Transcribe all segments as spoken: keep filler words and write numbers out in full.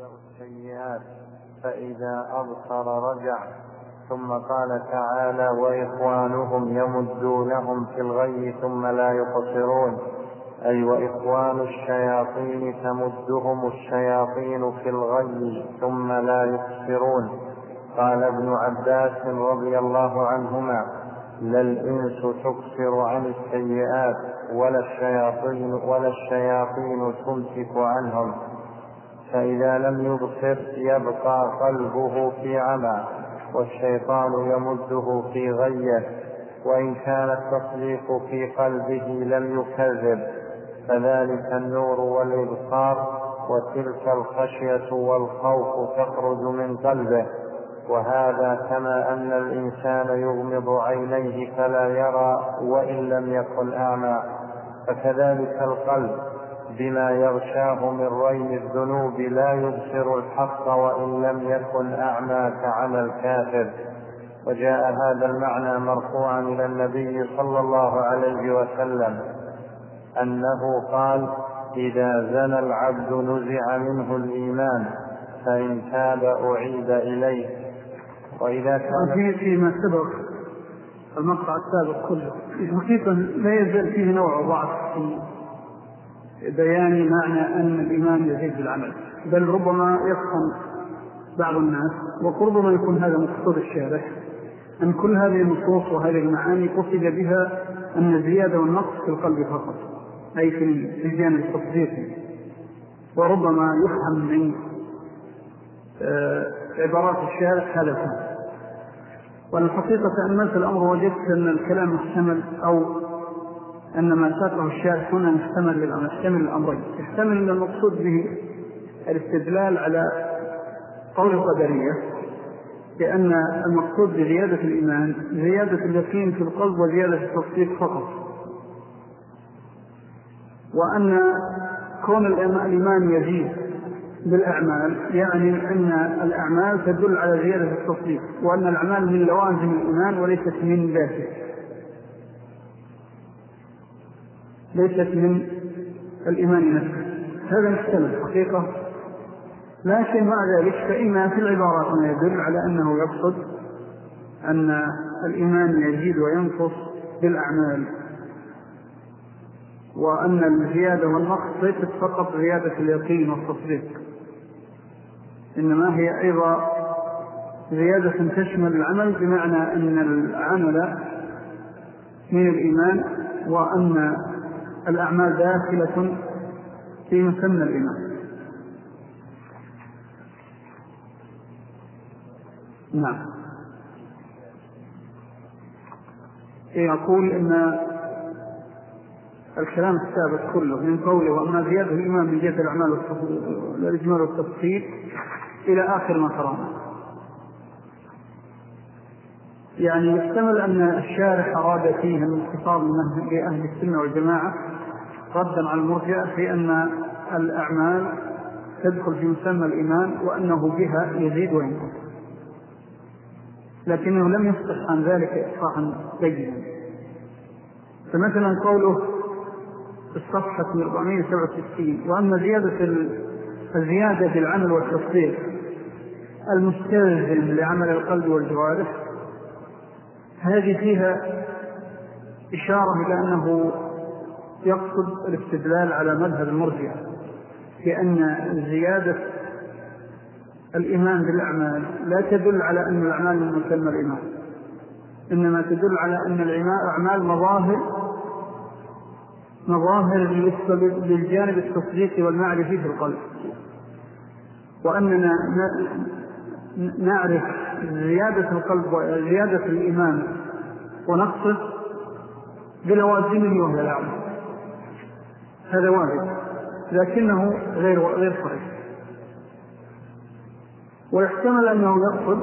يبدأ السيئات فإذا أبصر رجع. ثم قال تعالى: وإخوانهم يمدونهم في الغي ثم لا يقصرون، أي وإخوان الشياطين تمدهم الشياطين في الغي ثم لا يقصرون. قال ابن عباس رضي الله عنهما: لا الإنس تقصر عن السيئات ولا الشياطين, ولا الشياطين تمسك عنهم، فإذا لم يبصر يبقى قلبه في عمى والشيطان يمده في غيه، وإن كان التصديق في قلبه لم يكذب، فذلك النور والإبصار، وتلك الخشية والخوف تخرج من قلبه. وهذا كما أن الإنسان يغمض عينيه فلا يرى وإن لم يكن أعمى، فكذلك القلب بما يغشاه من رين الذنوب لا يبصر الحق وإن لم يكن أعمى كعمى الكافر. وجاء هذا المعنى مرفوعا إلى النبي صلى الله عليه وسلم أنه قال: إذا زنى العبد نزع منه الإيمان فإن تاب أعيد إليه. وإذا كان في فيما سبق المقطع السابق كله حقيقة لا يزال فيه نوع ضعف في بيان معنى أن الإيمان يزيد بالعمل، بل ربما يفهم بعض الناس وربما يكون هذا مقصود الشارح أن كل هذه النصوص وهذه المعاني قصد بها أن الزيادة والنقص في القلب فقط، أي في الجانب التصديقي. وربما يفهم من عبارات الشارح هذا الفهم. والحقيقة تأملت الأمر وجدت أن الكلام محتمل، أو أن ما ساقه الشارح هنا محتمل يحتمل الأمرين. يحتمل أن المقصود به الاستدلال على قول القدرية لأن المقصود بزيادة الإيمان زيادة اليقين في القلب وزيادة التصديق فقط، وأن كون الإيمان يزيد بالأعمال يعني أن الأعمال تدل على زيادة التصديق، وأن الأعمال من لوازم الإيمان وليست من ذاته، ليست من الإيمان نفسه. هذا محتمل حقيقة، لكن مع ذلك فإن في العبارات ما يدل على أنه يقصد أن الإيمان يزيد وينقص بالأعمال، وأن الزيادة والنقص ليست فقط زيادة اليقين والتصديق، إنما هي أيضا زيادة تشمل العمل، بمعنى أن العمل من الإيمان وأن الأعمال داخلة في مسمى الإيمان. نعم. يقول إن الكلام السابق كله من قوله وأما زيادة الإيمان من جهة الأعمال والإجمال والتفصيل إلى آخر ما قرأنا، يعني يحتمل أن الشارح أراد فيه الانتصاب لأهل السنة والجماعة ردا على المرجئة في أن الأعمال تدخل في مسمى الإيمان وأنه بها يزيد وينقص، لكنه لم يفصح عن ذلك إفصاحا جيدا. فمثلا قوله في الصفحة أربعمائة وسبعة وستين: وأما زيادة الزيادة في العمل والتصديق المستلزم لعمل القلب والجوارح، هذه فيها إشارة إلى أنه يقصد الاستدلال على مذهب المرجئة، لأن زيادة الإيمان بالأعمال لا تدل على أن الأعمال من مسمى الإيمان، إنما تدل على أن الأعمال مظاهر مظاهر للجانب التصديقي والمعرفي في القلب، وأننا نعرف زيادة القلب وزيادة الإيمان ونقصه بلوازمه وهي العمل. هذا واحد، لكنه غير غير صحيح. ويحتمل أنه يقصد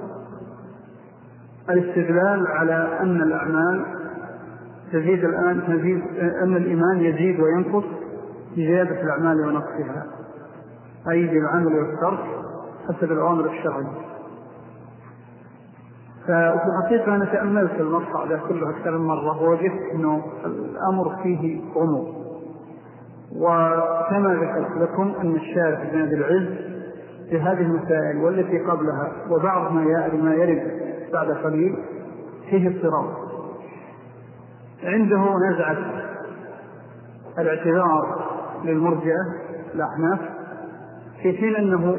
الاستدلال على أن الأعمال تزيد الآن تزيد، أن الإيمان يزيد وينقص بزيادة الأعمال ونقصها، أي بالعمل والترك حسب الأوامر الشرعية. ففي الحقيقة أنا تأملت المقطع ده كله أكثر من مرة ووجدت أنه الأمر فيه غموض، وكما ذكرت لكم أن الشارح بن عبد العز في هذه المسائل والتي قبلها وبعض ما يرد بعد قليل فيه اضطراب. عنده نزعة الاعتذار للمرجئة الأحناف، في حين أنه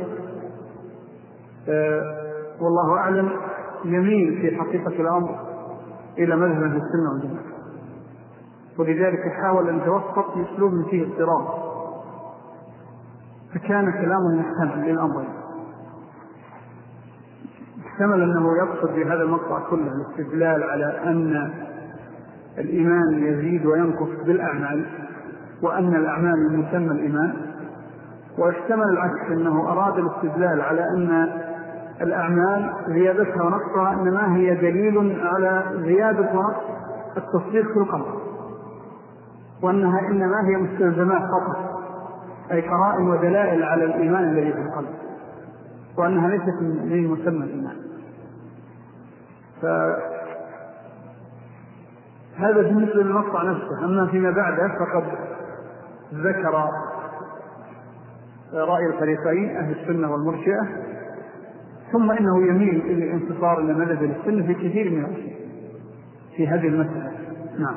آه والله أعلم يميل في حقيقة الأمر إلى مذهب السنة والجماعة، ولذلك حاول أن يتوسط بأسلوب فيه اضطراب، فكان كلامه محتمل للأمرين. احتمل أنه يقصد في هذا المقطع كله الاستدلال على أن الإيمان يزيد وينقص بالأعمال، وأن الأعمال مسمى الإيمان، واحتمل العكس أنه أراد الاستدلال على أن الأعمال زيادتها ونقصها إنما هي دليل على زيادة ونقص التصديق في القلب، وأنها إنما هي مستلزمات فقط، أي قرائن ودلائل على الإيمان الذي في القلب، وأنها ليست من مسمى الإيمان. فهذا بالنسبة للمقطع نفسه. أما فيما بعده فقد ذكر رأي الفريقين أهل السنة والمرجئة، ثم إنه يميل إلى الانتصار إلى مذهب السنة في كثير من الأشياء في هذه المسألة. نعم.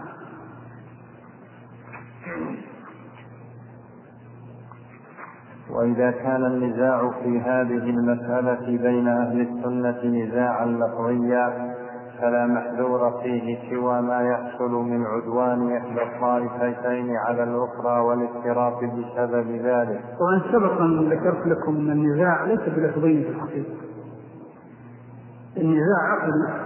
وإذا كان النزاع في هذه المسألة بين أهل السنة نزاعا لفظيا فلا محذور فيه سوى ما يحصل من عدوان إحدى الطائفتين على الأخرى والافتراق بسبب ذلك. وأن سبق أن ذكرت لكم أن النزاع ليس بلفظين في الحقيقة، النزاع عقلي،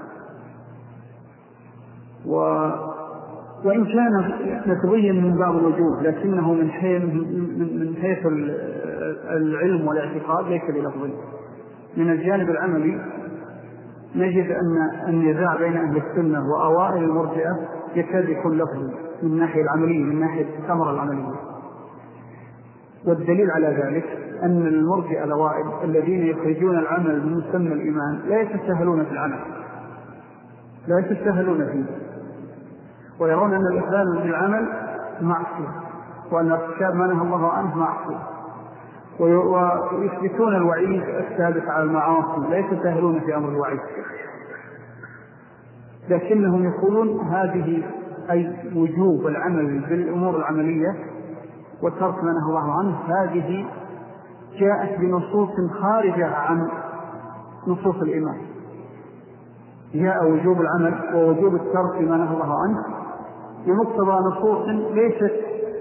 و... وإن كان لفظيا من بعض الوجوه لكنه من حيث, من حيث العلم والاعتقاد ليس بلفظي. من الجانب العملي نجد أن النزاع بين أهل السنة وأوائل المرجئة يكاد يكون لفظي من الناحية العملية، من ناحية الثمرة العملية. والدليل على ذلك أن المرجئة الأوائل الذين يخرجون العمل من مسمى الإيمان لا يتساهلون في العمل، لا يتساهلون فيه، ويرون أن الإخلال بالعمل معصية، وأن ارتكاب ما نهى الله عنه معصية، ويثبتون الوعيد الثابت على المعاصي، لا يتساهلون في أمر الوعيد، لكنهم يقولون هذه أي وجوب العمل بالأمور العملية وترك ما نهى الله عنه هذه جاءت بنصوص خارجة عن نصوص الإيمان. جاء وجوب العمل ووجوب الترك ما نهى الله عنه بمقتضى نصوص ليست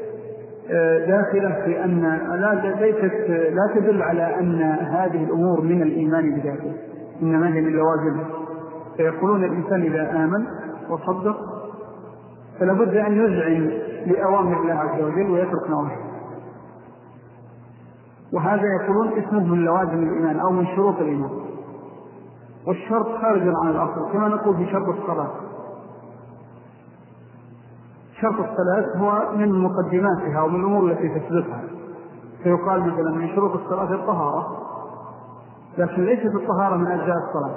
داخلة في أن لا, ليست لا تدل على أن هذه الأمور من الإيمان بذاته، إنما هي من لوازمه. فيقولون الإنسان إذا آمن وصدق فلا بد أن يذعن لأوامر الله عز وجل ويترك نواهيه، وهذا يقولون اسمه من لوازم الإيمان أو من شروط الإيمان، والشرط خارج عن الأصل، كما نقول في شرط الصلاة. شرط الصلاة هو من مقدماتها ومن الأمور التي تسبقها، فيقال مثلا من شروط الصلاة الطهارة، لكن ليست الطهارة من أجزاء الصلاة.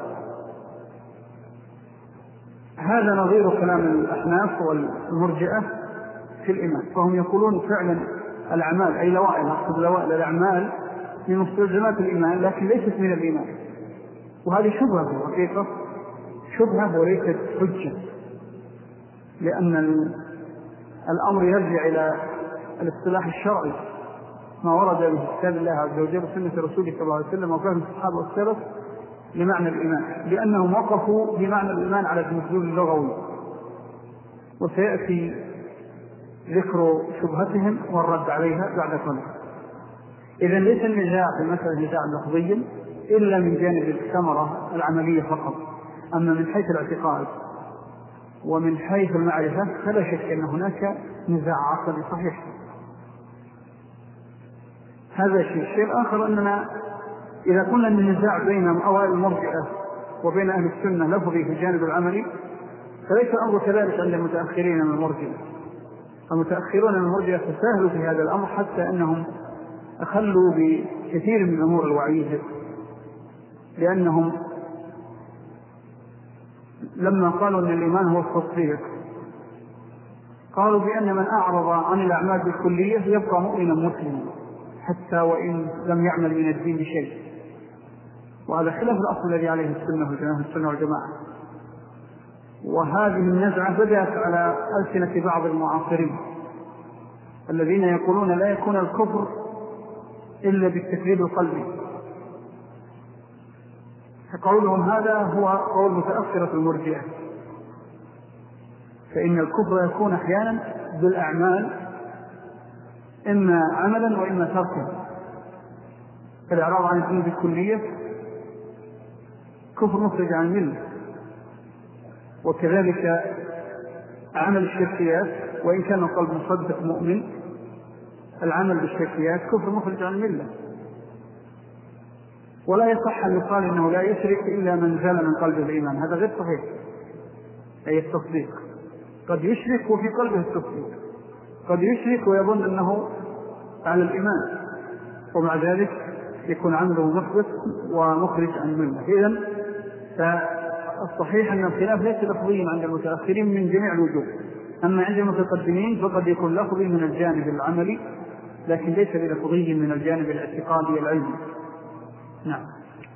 هذا نظير كلام الأحناف والمرجئة في الإيمان، فهم يقولون فعلا الأعمال أي لوائل، أقصد لوائل الأعمال من مستلزمات الإيمان لكن ليست من الإيمان، وهذه شبهة في الحقيقة، شبهة وليست حجة، لأن الأمر يرجع إلى الاصطلاح الشرعي ما ورد به كتاب الله عز وجل وسنة رسوله صلى الله عليه وسلم وفهم الصحابة والسلف لمعنى الإيمان، لأنهم وقفوا بمعنى الإيمان على المدلول اللغوي، وسيأتي ذكر شبهتهم والرد عليها بعد قليل. إذن ليس النزاع في المسألة نزاع لفظيا إلا من جانب الثمرة العملية فقط، أما من حيث الاعتقاد ومن حيث المعرفة فلا شك أن هناك نزاع عقلي صحيح. هذا الشيء. الشيء الآخر أننا إذا كنا النزاع بين أوائل المرجئة وبين أهل السنة لفظي في الجانب العملي فليس الأمر كذلك عند المتأخرين من المرجئة. المتأخرون من المرجئة تساهلوا في هذا الأمر حتى أنهم أخلوا بكثير من أمور الوعيد، لأنهم لما قالوا أن الإيمان هو التصديق قالوا بأن من أعرض عن الأعمال بالكلية يبقى مؤمنا مسلما، حتى وإن لم يعمل من الدين بشيء، وهذا خلاف الأصل الذي عليه السنة والجماعة والجماعة. وهذه النزعة بدأت على ألسنة بعض المعاصرين الذين يقولون لا يكون الكفر إلا بالتكذيب القلبي. فقولهم هذا هو قول متأخرة المرجئة، فإن الكفر يكون أحيانا بالأعمال، إما عملا وإما تركا. الإعراض عن الدين بالكلية كفر مخرج عن الملة، وكذلك عمل الشركيات وإن كان القلب مصدق مؤمن، العمل بالشركيات كفر مخرج عن الملة. ولا يصح أن يقال إنه لا يشرك إلا من زال من قلبه الإيمان، هذا غير صحيح. أي التصديق، قد يشرك وفي قلبه التصديق، قد يشرك ويظن أنه على الإيمان ومع ذلك يكون عمله محبط ومخرج عن الملة. إذن فالصحيح أن الخلاف ليس لفظيا عند المتأخرين من جميع الوجوه، أما عند المتقدمين فقد يكون لفظي من الجانب العملي لكن ليس بلفظي من الجانب الاعتقادي العلمي. نعم.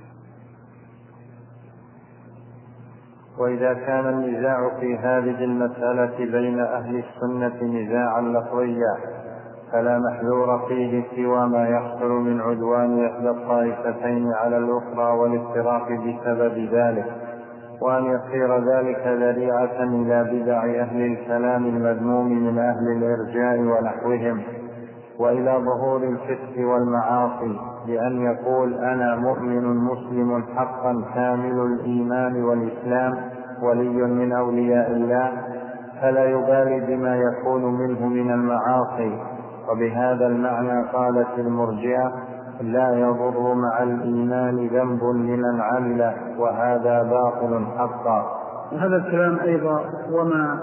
وإذا كان النزاع في هذه المسألة بين أهل السنة نزاعا لفظيا فلا محذور فيه سوى ما يحصل من عدوان إحدى الطائفتين على الأخرى والافتراق بسبب ذلك، وأن يصير ذلك ذريعة إلى بدع أهل الكلام المذموم من أهل الإرجاء ونحوهم، وإلى ظهور الفسق والمعاصي، بأن يقول أنا مؤمن مسلم حقا كامل الإيمان والإسلام ولي من أولياء الله، فلا يبالي بما يكون منه من المعاصي. وبهذا المعنى قالت المرجئة لا يضر مع الإيمان ذنب لمن عمل، وهذا باطل حقا. هذا الكلام أيضا وما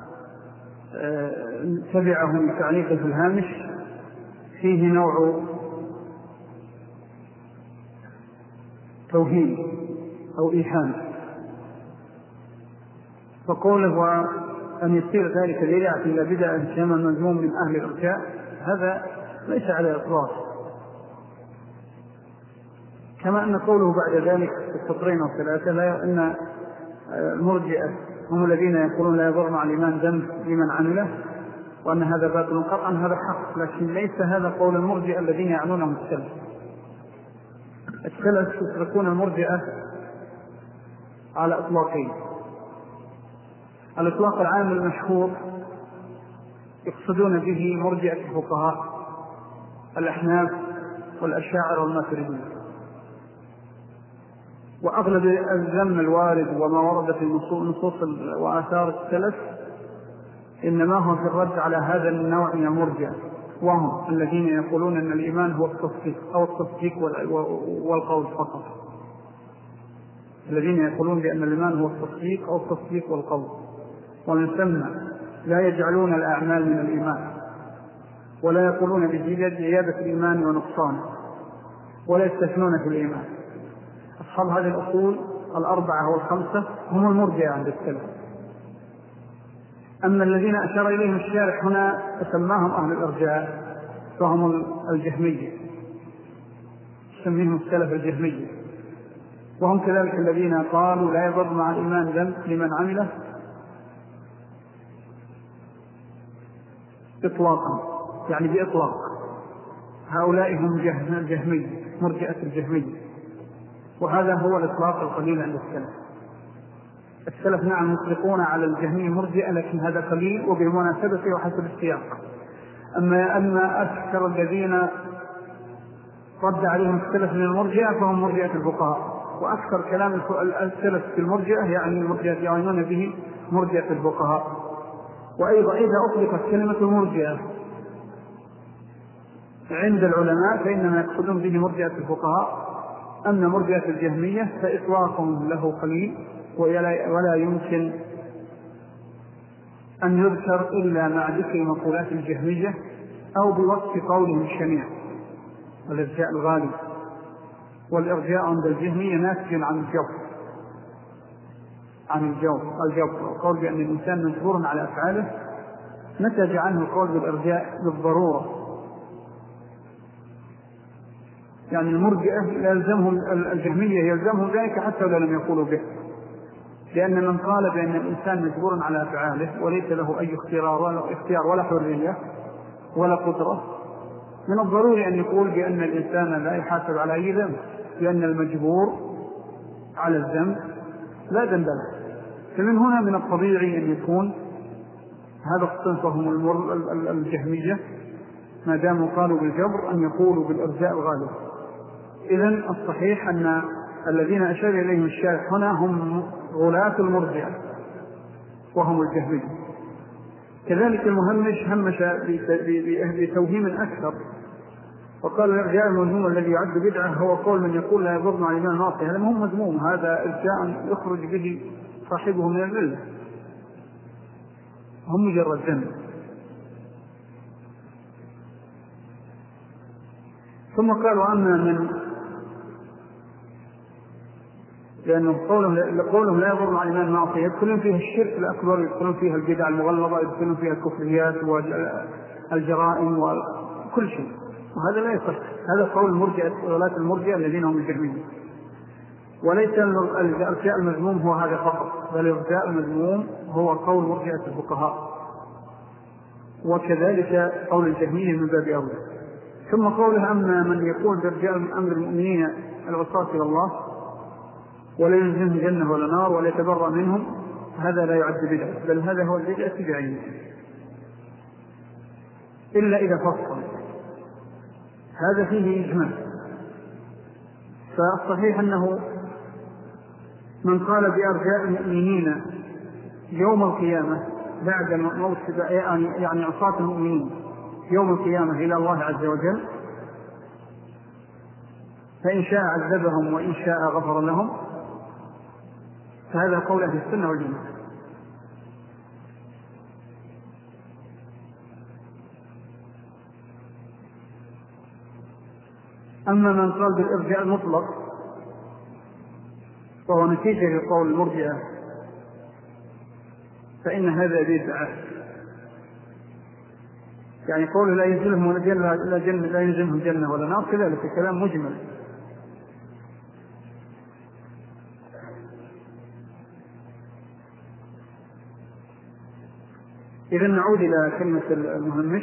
تبعه من تعليق في الهامش فيه نوع توهين أو إيهام. فقوله أن يصير ذلك ذريعة إلى بدعة كما مذموم من أهل الإرجاء، هذا ليس على إطلاق، كما أن قوله بعد ذلك في السطرين والثلاثة لا أن المرجئة هم الذين يقولون لا يضر مع الإيمان ذنب لمن عمله وأن هذا باطل قطعا، هذا حق، لكن ليس هذا قول المرجئة الذين يعنونهم السلف. السلف يتركون المرجئة على إطلاقين. الإطلاق العام المشهور يقصدون به مرجئة الفقهاء الأحناف والأشاعرة والماتريدية، وأغلب الذم الوارد وما ورد في نصوص وآثار السلف إنما هو في الرد على هذا النوع من المرجئة، وهم الذين يقولون أن الإيمان هو التصديق أو التصديق والقول فقط، الذين يقولون بأن الإيمان هو التصديق أو التصديق والقول، ومن ثم لا يجعلون الأعمال من الإيمان، ولا يقولون بزيادة الإيمان ونقصانه، ولا يستثنون في الإيمان. أصحاب هذه الأصول الأربعة والخمسة هم المرجئة عند السلف. أما الذين أشار إليهم الشارح هنا فسماهم أهل الإرجاء فهم الجهمية، سميهم السلف الجهمية، وهم كذلك الذين قالوا لا يضر مع الإيمان ذنب لمن عمله إطلاقا، يعني بإطلاق. هؤلاء هم الجهمية، مرجئة الجهمية، وهذا هو الإطلاق القليل عند السلف. السلف نعم يطلقون على الجهمية مرجئة، لكن هذا قليل وبالمناسبة وحسب السياق. أما أما أكثر الذين رد عليهم السلف من المرجئة فهم مرجئة الفقهاء، وأكثر كلام السلف في المرجئة يعني المرجئة يعنون به مرجئة الفقهاء. وأيضا إذا أطلقت كلمة المرجئة عند العلماء فإنما يقصدون به مرجئة الفقهاء. أما مرجئة الجهمية فإطلاق له قليل ولا يمكن أن يذكر إلا مع ذكر مقولات الجهمية أو بوصف قولهم الشنيع والإرجاء الغالي. والإرجاء عند الجهمية ناتج عن الجوف عن الجوف الجوف القول بأن الإنسان مجبور على أفعاله، نتج عنه القول بالإرجاء بالضرورة، يعني المرجئة يلزمهم الجهمية يلزمهم ذلك حتى لو لم يقولوا به، لأن من قال بأن الإنسان مجبور على أفعاله وليس له أي اختيار ولا اختيار ولا حرية ولا قدرة، من الضروري أن يقول بأن الإنسان لا يحاسب على أي ذنب، لأن المجبور على الذنب لا ذنب له. فمن هنا من الطبيعي أن يكون هذا صنفهم الجهمية ما داموا قالوا بالجبر أن يقولوا بالإرجاء الغالب. إذن الصحيح أن الذين أشار إليهم الشارح هنا هم غلاة المرجئة وهم الجهمية. كذلك المهمش همش بتوهيم أكثر وقال الإرجاء المذموم الذي يعد بدعة هو قول من يقول لا يضرنا على الإيمان ناصح. هذا مهم مذموم، هذا إرجاء يخرج به صاحبه من الملة، هم مجرد ذنب. ثم قالوا أما من لأنه قولهم, قولهم لا يضرنا على الإيمان ناصح يدخلون فيها الشرك الأكبر، يدخلون فيها البدع المغلظة، يدخلون فيها الكفريات والجرائم وكل شيء، وهذا لا يصح. هذا قول المرجئة ولاة المرجئة الذين هم الجهمية. وليس الإرجاء المذموم هو هذا فقط، بل الإرجاء المذموم هو قول مرجئة الفقهاء، وكذلك قول الجهمية من باب أولى. ثم قوله أما من يقول بإرجاء أمر المؤمنين العصاة إلى الله ولا يلزمهم جنة ولا نار ولا يتبرأ منهم، هذا لا يعد بدعة، بل هذا هو البدعة بعينه، إلا إذا فصل. هذا فيه إجمال. فالصحيح أنه من قال بأرجاء المؤمنين يوم القيامة بعد موت يعني عصاة المؤمنين يوم القيامة إلى الله عز وجل، فإن شاء عذبهم وإن شاء غفر لهم، فهذا قول أهل السنة والجماعة. أما من قال بالإرجاء المطلق وهو نتيجة لقول المرجئة فإن هذا بدعة، يعني قوله لا ينزلهم ولا جنة لا جنة لا ينزلهم جنة ولا نار، كذلك كلام مجمل. إذا نعود إلى كلمة المهمش.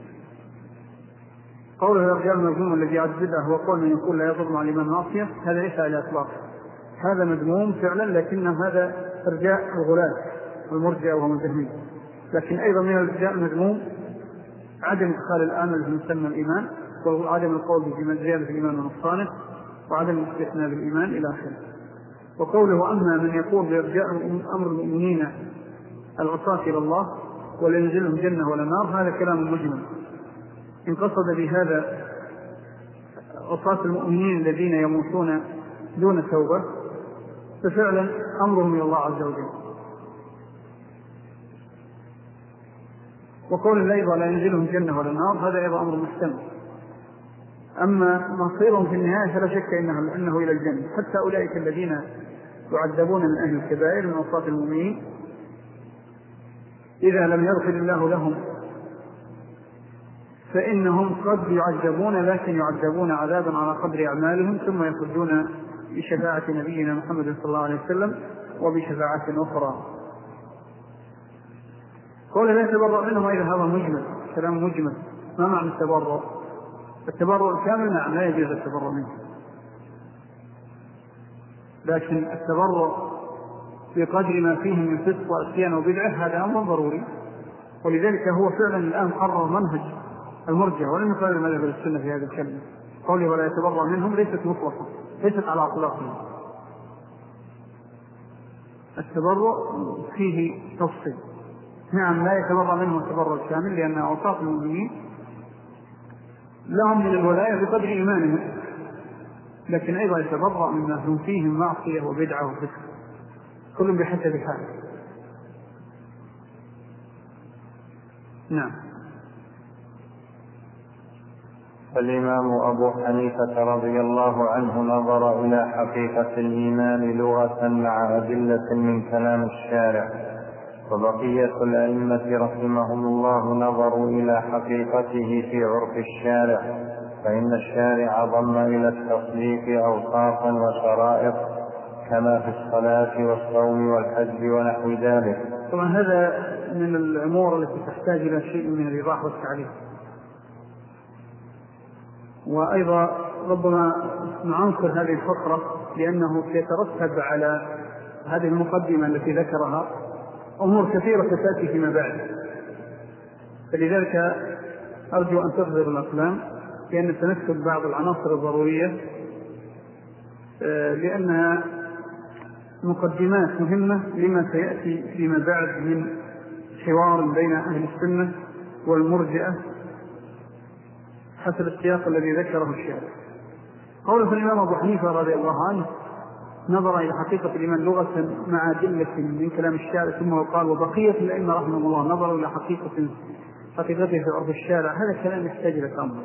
قوله الرجال المذموم الذي يعد بدعة هو قول من يقول لا يضر مع الإيمان ناصية، هذا ليس على الإطلاق، هذا مذموم فعلا، لكنه هذا إرجاء الغلاة والمرجئة وهم الجهمية. لكن أيضا من الإرجاء المذموم عدم إدخال الآمل في مسمى الإيمان، وعدم القول بزيادة الإيمان ونقصانه، وعدم الاستثناء بالإيمان إلى آخره. وقوله أما من يقول بإرجاء أمر المؤمنين العصاة إلى الله ولا ينزلهم جنة ولا نار، هذا كلام مجمل. إن قصد بهذا عصاة المؤمنين الذين يموتون دون توبة ففعلا أمرهم إلى الله عز وجل. وقول الله أيضا لا ينزلهم جنة ولا نار، هذا أيضا أمر محتمل. أما مصيرهم في النهاية فلا شك إنه, إنه إلى الجنة، حتى أولئك الذين يعذبون من أهل الكبائر من عصاة المؤمنين إذا لم يغفر الله لهم فإنهم قد يعذبون، لكن يعذبون عذابا على قدر أعمالهم، ثم يخرجون بشفاعة نبينا محمد صلى الله عليه وسلم وبشفاعة أخرى. قول لا يتبرأ منهم أيضا هذا مجمل، كلام مجمل. ما معنى التبرؤ؟ التبرؤ الكامل نعم لا يجوز التبرؤ منه، لكن التبرؤ بقدر ما فيه من فسق وعصيان وبدعة هذا أمر ضروري. ولذلك هو فعلا الآن قرر منهج المرجئة ولم يقال المذهب السنة في هذا الكلمة. قوله ولا يتبرأ منهم ليست مطلقة، ليست على أطلاقهم. التبرؤ فيه تفصيل. نعم لا يتبرأ منهم التبرؤ الكامل، لأن عصاة المؤمنين لهم من الولاية بقدر إيمانهم، لكن أيضا يتبرأ مما هم فيه من معصية وبدعة وفسق، كل بحسب حاله. نعم. الإمام أبو حنيفة رضي الله عنه نظر إلى حقيقة الإيمان لغة مع أدلة من كلام الشارع، وبقية الأئمة رحمهم الله نظروا إلى حقيقته في عرف الشارع فإن الشارع ضم إلى التصديق أوصافا وشرائط كما في الصلاة والصوم والحج ونحو ذلك. طبعا هذا من الأمور التي تحتاج إلى شيء من الإيضاح والتعليم. وأيضا ربما نعنصر هذه الفقرة لأنه سيترتب على هذه المقدمة التي ذكرها أمور كثيرة ستأتي فيما بعد، فلذلك أرجو أن تحضر الأقلام لأن سنكتب بعض العناصر الضرورية لأنها مقدمات مهمة لما سيأتي فيما بعد من حوار بين أهل السنة والمرجئة حسب السياق الذي ذكره الشارع. قوله الإمام أبو حنيفة رضي الله عنه نظر إلى حقيقة الإيمان لغة مع أدلة من كلام الشارع، ثم قال وبقية الأئمة رحمه الله نظروا إلى حقيقة حقيقته في أرض الشارع. هذا كلام يحتاج إلى تأمل،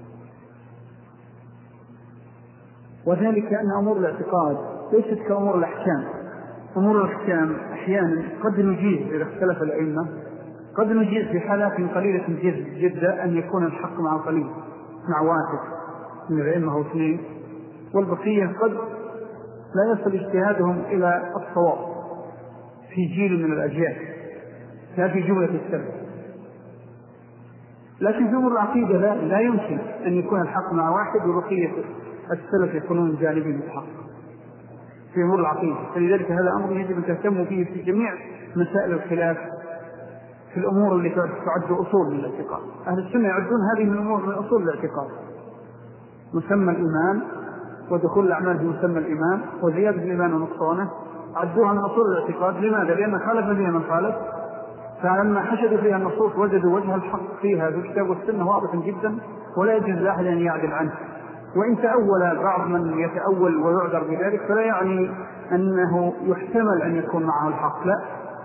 وذلك أن أمور الاعتقاد ليست كأمور الأحكام. أمور الأحكام أحيانا قد نجيز إذا اختلف الأئمة، قد نجيز في حالات قليلة جدا أن يكون الحق مع قليل مع واحد من الأئمة أو اثنين، والبقية قد لا يصل اجتهادهم إلى الصواب في جيل من الأجيال لا في جملة السلف. لكن في أمور العقيدة لا, لا يمكن أن يكون الحق مع واحد وبقية السلف يكونون جانبين الحق في أمور العقيدة. فلذلك هذا أمر يجب أن تهتموا فيه في جميع مسائل الخلاف في الأمور اللي تعد أصول للاعتقاد. أهل السنة يعدون هذه من الأمور من أصول الاعتقاد، مسمى الإيمان ودخول الأعمال في مسمى الإيمان وزيادة الإيمان ونقصانه عدوها من أصول الاعتقاد. لماذا؟ لأن خالف بها من خالف، فلما حشدوا فيها النصوص وجدوا وجه الحق فيها في الكتاب والسنة واضح جدا ولا يجوز لأحد أن يعدل عنه. وإن تأول بعض من يتأول ويعذر بذلك فلا يعني أنه يحتمل أن يكون معه الحق، لا،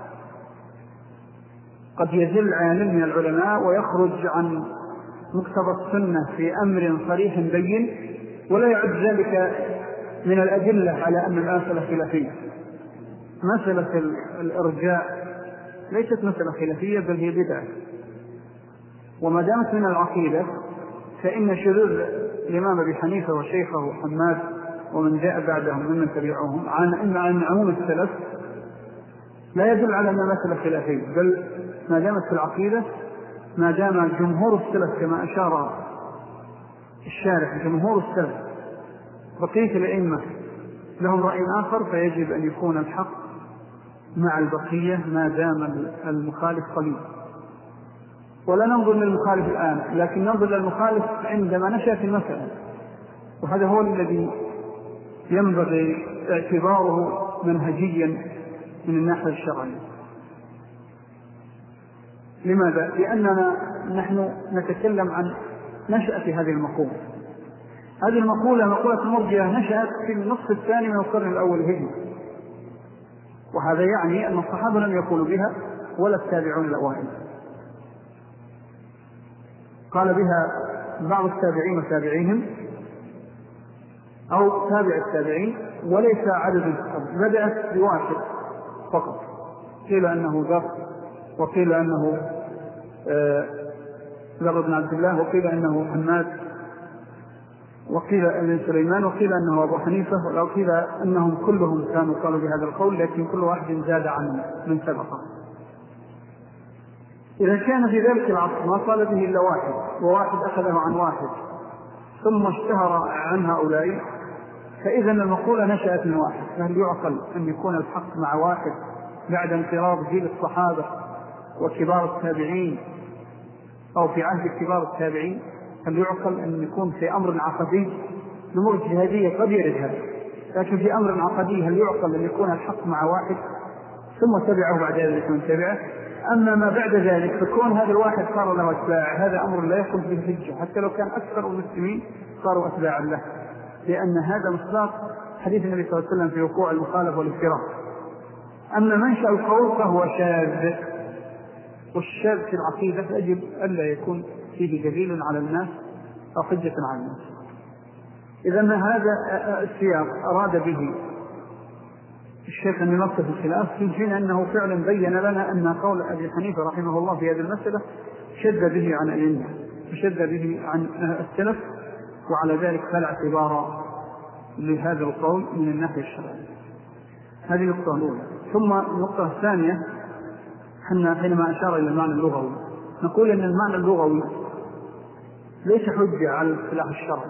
قد يزل عالم من العلماء ويخرج عن مقتضى السنة في أمر صريح بين ولا يعد ذلك من الأدلة على أن المسألة خلافية. مسألة الإرجاء ليست مسألة خلافية بل هي بدعة، وما دامت من العقيدة فإن شذوذ الإمام أبي حنيفة وشيخه حماد ومن جاء بعدهم ممن تبعهم عن عن عموم السلف لا يدل على أن المسألة خلافية، بل ما دامت في العقيدة ما دام جمهور السلف كما أشار الشارح جمهور السلف بقية الأئمة لهم رأي آخر فيجب أن يكون الحق مع البقية ما دام المخالف قليل. ولا ننظر للمخالف الآن لكن ننظر للمخالف عندما نشأ في المسألة، وهذا هو الذي ينبغي اعتباره منهجيا من الناحية الشرعية. لماذا؟ لأننا نحن نتكلم عن نشأة هذه المقولة. هذه المقولة مقولة المرجئة نشأت في النصف الثاني من القرن الأول الهجري، وهذا يعني أن الصحابة لم يقولوا بها ولا التابعون الأوائل، قال بها بعض التابعين وتابعيهم أو تابع التابعين وليس عدد. بدأت بواحد فقط، قيل أنه ذر وقيل أنه ذر بن عبد الله وقيل أنه حماد وقيل أن سليمان وقيل أنه أبو حنيفة وقيل أنهم كلهم كانوا قالوا بهذا القول، لكن كل واحد زاد عن من سبقه. إذا كان في ذلك العصر ما قال به إلا واحد وواحد أخذه عن واحد ثم اشتهر عن هؤلاء، فإذا المقولة نشأت من واحد. فهل يعقل أن يكون الحق مع واحد بعد انقراض جيل الصحابة وكبار التابعين أو في عهد كبار التابعين؟ هل يعقل أن يكون في أمر عقدي؟ الأمور الجهادية قد يرد هذا، لكن في أمر عقدي هل يعقل أن يكون الحق مع واحد ثم تبعه بعد ذلك من تبعه؟ أما ما بعد ذلك فكون هذا الواحد صار له أتباع هذا أمر لا يكون في الحجة، حتى لو كان أكثر المسلمين صاروا أتباعا له، لأن هذا مصداق حديث النبي صلى الله عليه وسلم في وقوع المخالف والافتراء. أما منشأ القول فهو شاذ، والشاذ في العقيدة يجب ألا يكون فيه دليل على الناس أو حجة على الناس. إذا هذا السياق أراد به الشيخ أن ينصف الخلاف في حين أنه فعلا بين لنا أن قول أبي حنيفة رحمه الله في هذه المسألة شد به عن العلم وشد به عن السلف، وعلى ذلك فلا اعتبار لهذا القول من الناحية الشرعية. هذه النقطة الأولى. ثم النقطة الثانية، حنا حينما أشار إلى المعنى اللغوي نقول أن المعنى اللغوي ليس حجة على الاصطلاح الشرعي.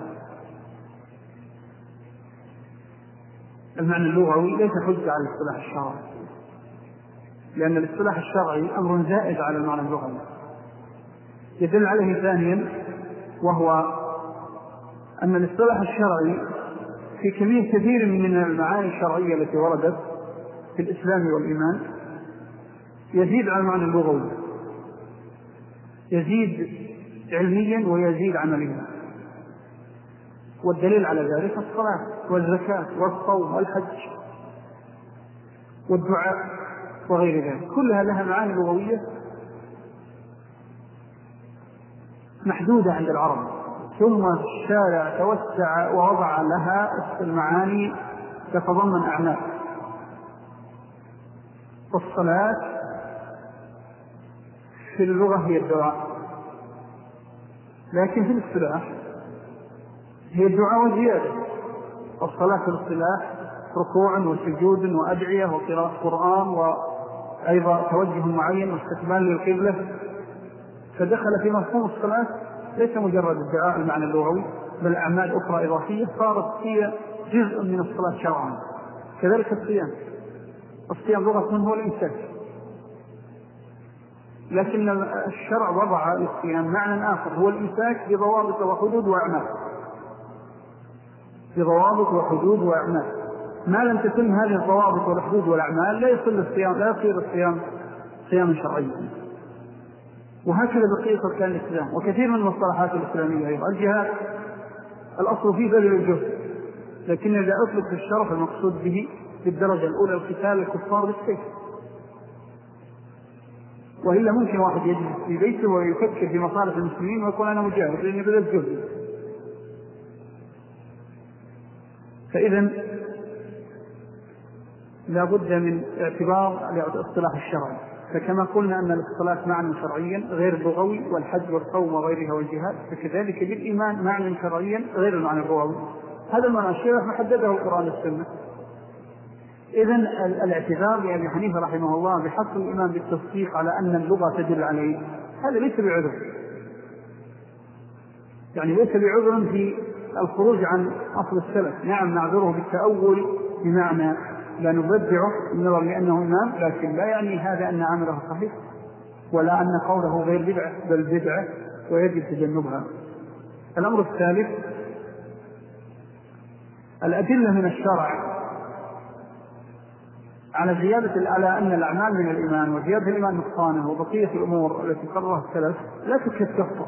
المعنى اللغوي ليس حجة على الاصطلاح الشرعي، لأن الاصطلاح الشرعي أمر زائد على المعنى اللغوي. يدل عليه ثانيا، وهو أن الاصطلاح الشرعي في كمية كثير من المعاني الشرعية التي وردت في الإسلام والإيمان يزيد على المعنى اللغوي، يزيد علميا ويزيد عمليا. والدليل على ذلك الصلاة والزكاة والصوم والحج والدعاء وغير ذلك، كلها لها معاني لغوية محدودة عند العرب، ثم الشارع توسع ووضع لها المعاني تتضمن أعمال. والصلاة في اللغة هي الدعاء، لكن في الاصطلاح هي الدعاء وزيادة. والصلاة في الاصطلاح ركوع وسجود وأدعية وقراءة قرآن وأيضا توجه معين واستقبال للقبلة، فدخل في مفهوم الصلاة ليس مجرد الدعاء المعنى اللغوي، بل أعمال أخرى إضافية صارت هي جزء من الصلاة شرعا. كذلك الصيام، الصيام لغة هو الإمساك، لكن الشرع وضع للصيام معنى آخر هو الإمساك بضوابط وحدود وأعمال، بضوابط وحدود وأعمال. ما لم تتم هذه الضوابط والحدود والأعمال لا يصل الصيام، لا يصير الصيام صياما شرعيا. وهكذا بقية أركان الإسلام وكثير من المصطلحات الإسلامية أيضا. الجهاد الأصل فيه بذل الجهد، لكن إذا أطلق في الشرع المقصود به بالدرجة الأولى القتال الكفار بالسيف، وإلا ممكن واحد يجلس في بيته ويفكر في مصالح المسلمين ويقول أنا مجاهد لأني بذلت جهدي. فإذا لا بد من اعتبار الاصطلاح الشرعي. فكما قلنا أن الاصطلاح معنى شرعيا غير اللغوي والحج والصوم وغيرها والجهاد، فكذلك بالإيمان معنى شرعيا غير المعنى اللغوي. هذا المعنى الشرعي محدده القرآن والسنة. إذن الاعتذار لأبي حنيفة رحمه الله بحق الإيمان بالتصديق على أن اللغة تدل عليه هذا ليس بعذر، يعني ليس بعذر في الخروج عن أصل السلف. نعم نعذره بالتأول بمعنى لا نبدعه النظر لأنه إمام، لكن لا يعني هذا أن عمله صحيح ولا أن قوله غير بدعة، بل بدعة ويجب تجنبها. الأمر الثالث الأدلة من الشرع على زيادة على أن الأعمال من الإيمان وزيادة الإيمان نقصانه وبقية الأمور التي قررها السلف لا تكفر،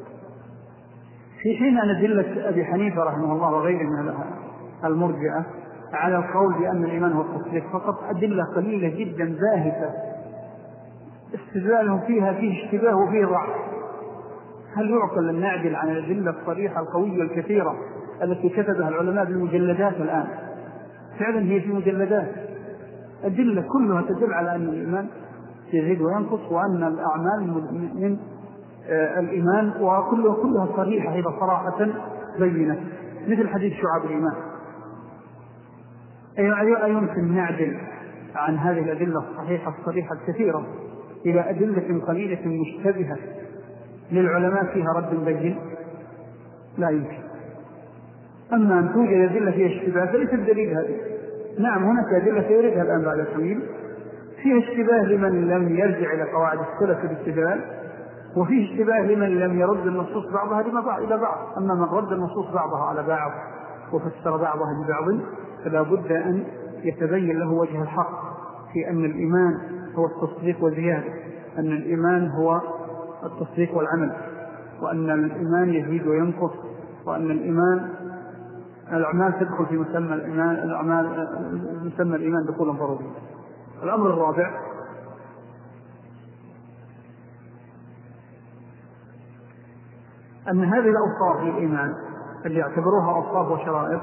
في حين أن أدلة أبي حنيفة رحمه الله وغيره من المرجئة على القول بأن الإيمان هو التصديق فقط أدلة قليلة جدا باهتة استدلالهم فيها فيه اشتباه وفيه ضعف. هل يعقل أن نعدل عن الأدلة الصريحة القوية الكثيرة التي كتبها العلماء بالمجلدات الآن؟ فعلا هي في مجلدات أدلة كلها تدل على أن الإيمان يزيد وينقص وأن الأعمال من الإيمان، وكلها كلها صريحة إذا صراحة بينة، مثل حديث شعاب الإيمان. أي يمكن نعدل عن هذه الأدلة الصحيحة الصريحة الكثيرة إلى أدلة قليلة مشتبهة للعلماء فيها رد بين؟ لا يمكن. أما أن توجد أدلة فيها اشتباه فليس الدليل هذه. نعم هناك أدلة سيردها الآن بعد الحميل فيها اشتباه لمن لم يرجع إلى قواعد السلف بالاستدلال، وفيه اشتباه لمن لم يرد النصوص بعضها لما بعض إلى بعض. أما من رد النصوص بعضها على بعض وفسر بعضها ببعض فلا بد أن يتبين له وجه الحق في أن الإيمان هو التصديق وزيادة، أن الإيمان هو التصديق والعمل، وأن الإيمان يزيد وينقص، وأن الإيمان الأعمال تدخل في مسمى الإيمان الأعمال مسمى الإيمان دخولا ضروريا. الأمر الرابع أن هذه الأوصاف للإيمان اللي يعتبروها أوصاف وشرائط،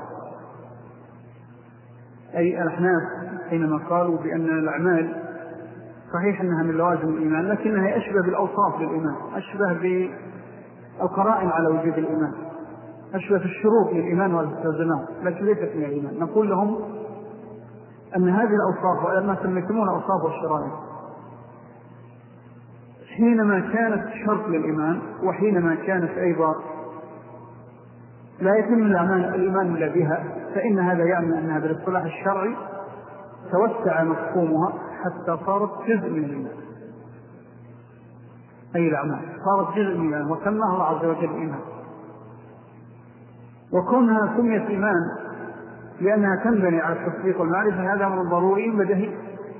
أي الأحناف حينما قالوا بأن الأعمال صحيح أنها من لوازم الإيمان لكنها أشبه بالأوصاف للإيمان، أشبه بالقرائن على وجود الإيمان، أشبه في الشروط للإيمان والتزامات، لكن ليست من الإيمان. نقول لهم أن هذه الأوصاف وما سميتمون أوصاف والشرائع حينما كانت شرط للإيمان وحينما كانت أيضا لا يتم الإيمان إلا بها، فإن هذا يعني أنها بالاصطلاح الشرعي توسع مفهومها حتى صارت جزء من الإيمان. أي الأعمال صارت جزء من الإيمان وسماها الله عز وجل إيمان. وكونها سميت إيمان لأنها تنبني على التصديق والمعرفة هذا أمر ضروري بديهي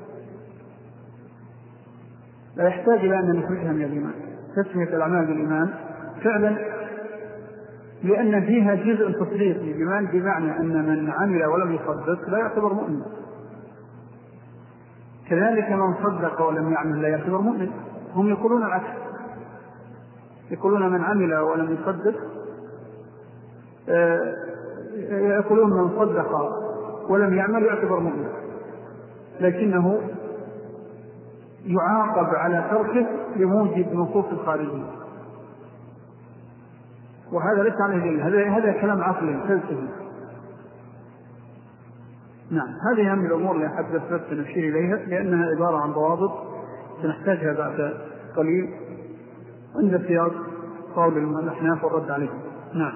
لا يحتاج إلى أن نخرجها من الإيمان. تسمية الأعمال بالإيمان فعلا لأن فيها جزء تصديق بالإيمان، بمعنى أن من عمل ولم يصدق لا يعتبر مؤمن، كذلك من صدق ولم يعمل لا يعتبر مؤمن. هم يقولون العكس، يقولون من عمل ولم يصدق يقولون من صدق ولم يعمل يعتبر مؤمن، لكنه يعاقب على تركه لموجب نصوص الخارجية، وهذا ليس عليه دليل. هذا هذا كلام عقلي فلسفي. نعم، هذه أهم الأمور اللي حدثت نشير إليها لأنها عبارة عن ضوابط سنحتاجها بعد قليل عند سياق قول الأحناف والرد عليه. نعم.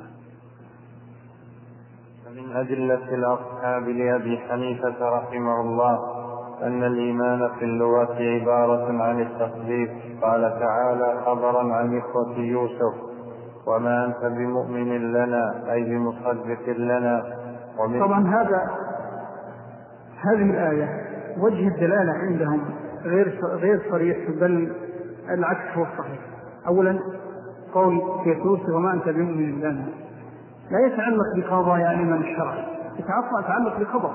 من أدلة الأصحاب لأبي حنيفة رحمه الله أن الإيمان في اللغة عبارة عن التصديق. قال تعالى خبرا عن إخوة يوسف: وما أنت بمؤمن لنا أي بمصدق لنا. طبعا هذا هذه الآية وجه الدلالة عندهم غير غير صريح، بل العكس هو الصحيح. أولا قول يوسف وما أنت بمؤمن لنا لا يتعلق بقضايا الإيمان الشرعي، يتعلق بخبر.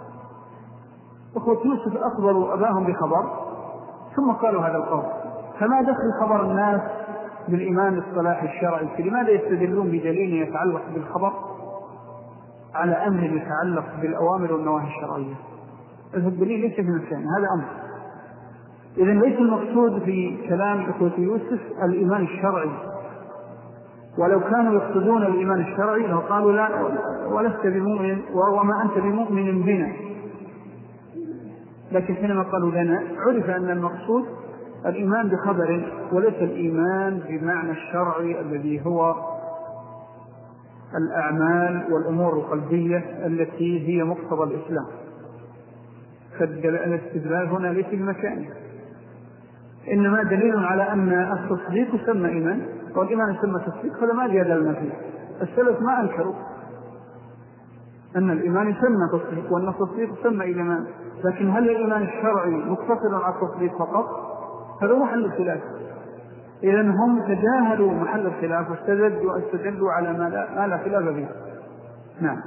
أخوة يوسف أخبروا أباهم بخبر ثم قالوا هذا القول، فما دخل خبر الناس بالإيمان الصلاح الشرعي؟ لماذا يستدلون بدليل يتعلق بالخبر على أمر يتعلق بالأوامر والنواهي الشرعية؟ الدليل ليس في مكان، هذا أمر. إذن ليس المقصود في كلام أخوة يوسف الإيمان الشرعي، ولو كانوا يقصدون الإيمان الشرعي لو قالوا لا ولست بمؤمن وما أنت بمؤمن بنا، لكن حينما قالوا لنا عرف أن المقصود الإيمان بخبر وليس الإيمان بمعنى الشرعي الذي هو الأعمال والأمور القلبية التي هي مقتضى الإسلام. فالاستدلال هنا ليس بمكانه، إنما دليل على أن التصديق يسمى إيمان والإيمان يسمى تصديق، هذا ما جادلنا فيه. السلف ما أنكروا أن الإيمان يسمى تصديق وأن التصديق يسمى إيمان، لكن هل الإيمان الشرعي مقتصر على التصديق فقط؟ هذا هو محل الخلاف. إذن هم تجاهلوا محل الخلاف واستدلوا استدلوا على ما لا, ما لا خلاف فيه. نعم.